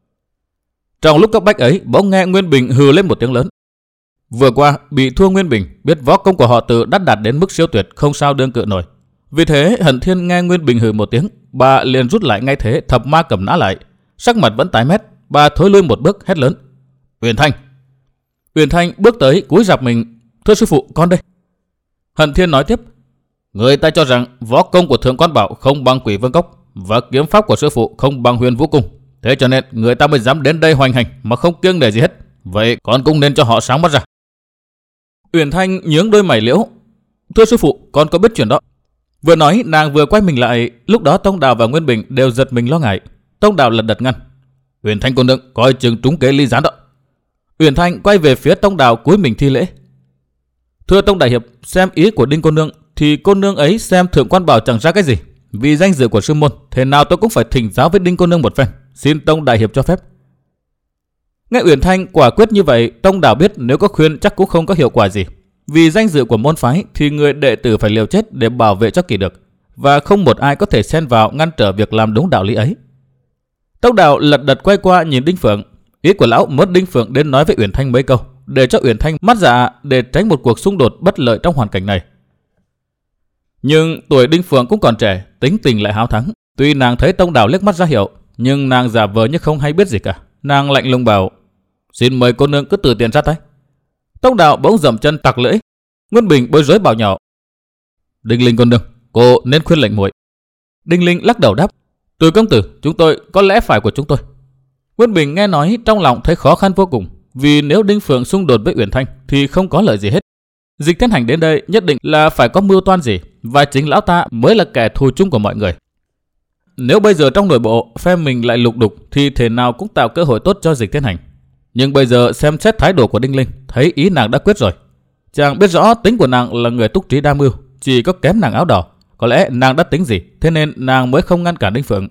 Trong lúc cấp bách ấy, bỗng nghe Nguyên Bình hừ lên một tiếng lớn. Vừa qua bị thua Nguyên Bình, biết võ công của họ Từ đã đạt đến mức siêu tuyệt, không sao đương cự nổi. Vì thế Hận Thiên nghe Nguyên Bình hừ một tiếng, bà liền rút lại ngay thế thập ma cầm nã lại, sắc mặt vẫn tái mét. Bà thối lui một bước hét lớn: Uyển Thanh! Uyển Thanh bước tới cúi rạp mình: Thưa sư phụ, con đây. Hận Thiên nói tiếp: Người ta cho rằng võ công của Thượng Quan Bảo không bằng Quỷ Vương Cốc, và kiếm pháp của sư phụ không bằng Huyền Vũ Cung, thế cho nên người ta mới dám đến đây hoành hành mà không kiêng nể gì hết. Vậy con cũng nên cho họ sáng mắt ra. Uyển Thanh nhướng đôi mày liễu: Thưa sư phụ, con có biết chuyện đó. Vừa nói nàng vừa quay mình lại. Lúc đó Tông Đào và Nguyên Bình đều giật mình lo ngại. Tông Đào lật đật ngăn: Uyển Thanh cô nương coi chừng trúng kế ly gián đó. Uyển Thanh quay về phía Tông Đào cúi mình thi lễ: Thưa Tông đại hiệp, xem ý của Đinh cô nương thì cô nương ấy xem Thượng Quan Bảo chẳng ra cái gì. Vì danh dự của sư môn, thế nào tôi cũng phải thỉnh giáo với Đinh cô nương một phen, xin Tông đại hiệp cho phép. Nghe Uyển Thanh quả quyết như vậy, Tông Đào biết nếu có khuyên chắc cũng không có hiệu quả gì. Vì danh dự của môn phái thì người đệ tử phải liều chết để bảo vệ cho kỳ được, và không một ai có thể xen vào ngăn trở việc làm đúng đạo lý ấy. Tông Đào lật đật quay qua nhìn Đinh Phượng. Ý của lão muốn Đinh Phượng đến nói với Uyển Thanh mấy câu, để cho Uyển Thanh mắt dạ, để tránh một cuộc xung đột bất lợi trong hoàn cảnh này. Nhưng tuổi Đinh Phượng cũng còn trẻ, tính tình lại háo thắng. Tuy nàng thấy Tông Đào liếc mắt ra hiệu, nhưng nàng giả vờ như không hay biết gì cả. Nàng lạnh lùng bảo: Xin mời cô nương cứ từ tiền ra tay. Tông Đào bỗng dậm chân tặc lưỡi. Nguyên Bình bối rối bảo nhỏ: Đinh Linh cô nương, cô nên khuyên lệnh muội. Đinh Linh lắc đầu đáp: Từ công tử, chúng tôi có lẽ phải của chúng tôi. Nguyên Bình nghe nói trong lòng thấy khó khăn vô cùng, vì nếu Đinh Phượng xung đột với Uyển Thanh thì không có lợi gì hết. Dịch Thiên Hành đến đây nhất định là phải có mưu toan gì, và chính lão ta mới là kẻ thù chung của mọi người. Nếu bây giờ trong nội bộ phe mình lại lục đục thì thể nào cũng tạo cơ hội tốt cho Dịch Thiên Hành. Nhưng bây giờ xem xét thái độ của Đinh Linh, thấy ý nàng đã quyết rồi. Chàng biết rõ tính của nàng là người túc trí đa mưu, chỉ có kém nàng áo đỏ. Có lẽ nàng đã tính gì, thế nên nàng mới không ngăn cản Đinh Phượng.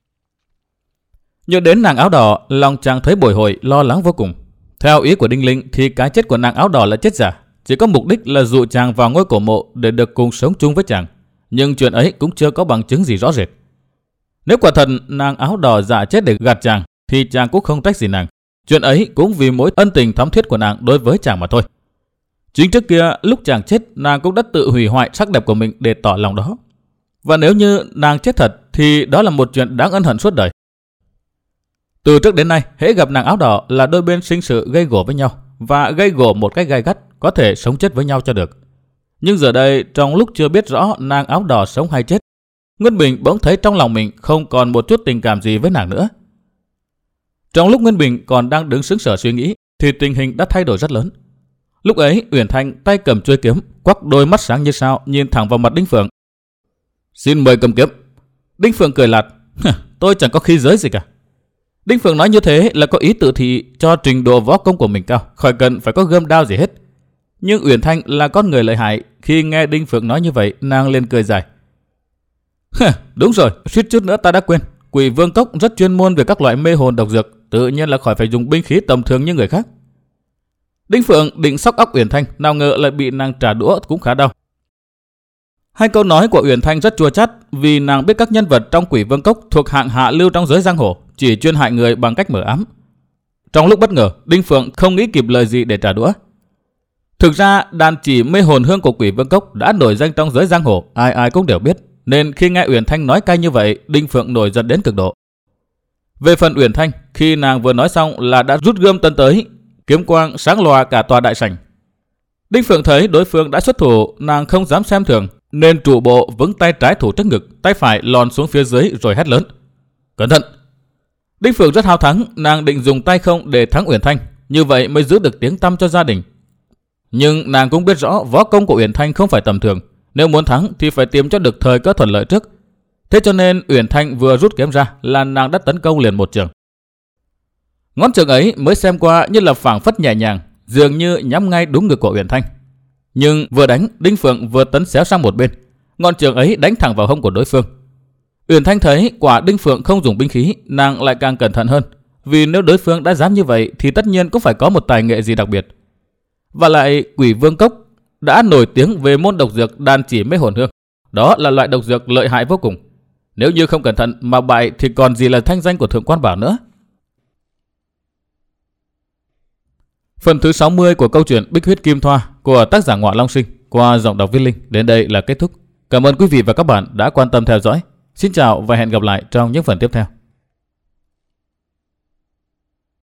Nhớ đến nàng áo đỏ, lòng chàng thấy bồi hồi, lo lắng vô cùng. Theo ý của Đinh Linh thì cái chết của nàng áo đỏ là chết giả, chỉ có mục đích là dụ chàng vào ngôi cổ mộ để được cùng sống chung với chàng. Nhưng chuyện ấy cũng chưa có bằng chứng gì rõ rệt. Nếu quả thật nàng áo đỏ giả chết để gạt chàng thì chàng cũng không trách gì nàng. Chuyện ấy cũng vì mối ân tình thắm thiết của nàng đối với chàng mà thôi. Chính trước kia lúc chàng chết, nàng cũng đã tự hủy hoại sắc đẹp của mình để tỏ lòng đó. Và nếu như nàng chết thật thì đó là một chuyện đáng ân hận suốt đời. Từ trước đến nay, hễ gặp nàng áo đỏ là đôi bên sinh sự gây gổ với nhau, và gây gổ một cách gay gắt, có thể sống chết với nhau cho được. Nhưng giờ đây, trong lúc chưa biết rõ nàng áo đỏ sống hay chết, Nguyên Bình bỗng thấy trong lòng mình không còn một chút tình cảm gì với nàng nữa. Trong lúc Nguyên Bình còn đang đứng sững sờ suy nghĩ, thì tình hình đã thay đổi rất lớn. Lúc ấy, Uyển Thanh tay cầm chuôi kiếm, quắc đôi mắt sáng như sao nhìn thẳng vào mặt Đinh Phượng. Xin mời cầm kiếm. Đinh Phượng cười lạt: Tôi chẳng có khí giới gì cả. Đinh Phượng nói như thế là có ý tự thị cho trình độ võ công của mình cao, khỏi cần phải có gươm đao gì hết. Nhưng Uyển Thanh là con người lợi hại, khi nghe Đinh Phượng nói như vậy, nàng liền cười dài. Đúng rồi, suýt chút nữa ta đã quên. Quỷ Vương Cốc rất chuyên môn về các loại mê hồn độc dược, tự nhiên là khỏi phải dùng binh khí tầm thường như người khác. Đinh Phượng định xóc óc Uyển Thanh, nào ngờ lại bị nàng trả đũa cũng khá đau. Hai câu nói của Uyển Thanh rất chua chát, vì nàng biết các nhân vật trong Quỷ Vương Cốc thuộc hạng hạ lưu trong giới giang hồ, chỉ chuyên hại người bằng cách mở ám. Trong lúc bất ngờ, Đinh Phượng không nghĩ kịp lời gì để trả đũa. Thực ra đàn chỉ mê hồn hương của Quỷ Vương Cốc đã nổi danh trong giới giang hồ, ai ai cũng đều biết, nên khi nghe Uyển Thanh nói cay như vậy, Đinh Phượng nổi giận đến cực độ. Về phần Uyển Thanh, khi nàng vừa nói xong là đã rút gươm tấn tới, kiếm quang sáng lòa cả tòa đại sảnh. Đinh Phượng thấy đối phương đã xuất thủ, nàng không dám xem thường, nên trụ bộ vững tay trái thủ trước ngực, tay phải lòn xuống phía dưới rồi hét lớn: "Cẩn thận!" Đinh Phượng rất hào thắng, nàng định dùng tay không để thắng Uyển Thanh, như vậy mới giữ được tiếng tăm cho gia đình. Nhưng nàng cũng biết rõ võ công của Uyển Thanh không phải tầm thường, nếu muốn thắng thì phải tìm cho được thời cơ thuận lợi trước. Thế cho nên Uyển Thanh vừa rút kiếm ra là nàng đã tấn công liền một trường. Ngón trường ấy mới xem qua như là phảng phất nhẹ nhàng, dường như nhắm ngay đúng ngực của Uyển Thanh. Nhưng vừa đánh, Đinh Phượng vừa tấn xéo sang một bên, ngọn trường ấy đánh thẳng vào hông của đối phương. Uyển Thanh thấy quả Đinh Phượng không dùng binh khí, nàng lại càng cẩn thận hơn, vì nếu đối phương đã dám như vậy thì tất nhiên cũng phải có một tài nghệ gì đặc biệt. Và lại Quỷ Vương Cốc đã nổi tiếng về môn độc dược đàn chỉ mê hồn hương, đó là loại độc dược lợi hại vô cùng. Nếu như không cẩn thận mà bại thì còn gì là thanh danh của Thượng Quan Bảo nữa. Phần thứ sáu mươi của câu chuyện Bích Huyết Kim Thoa của tác giả Ngọa Long Sinh qua giọng đọc Viết Linh đến đây là kết thúc. Cảm ơn quý vị và các bạn đã quan tâm theo dõi. Xin chào và hẹn gặp lại trong những phần tiếp theo.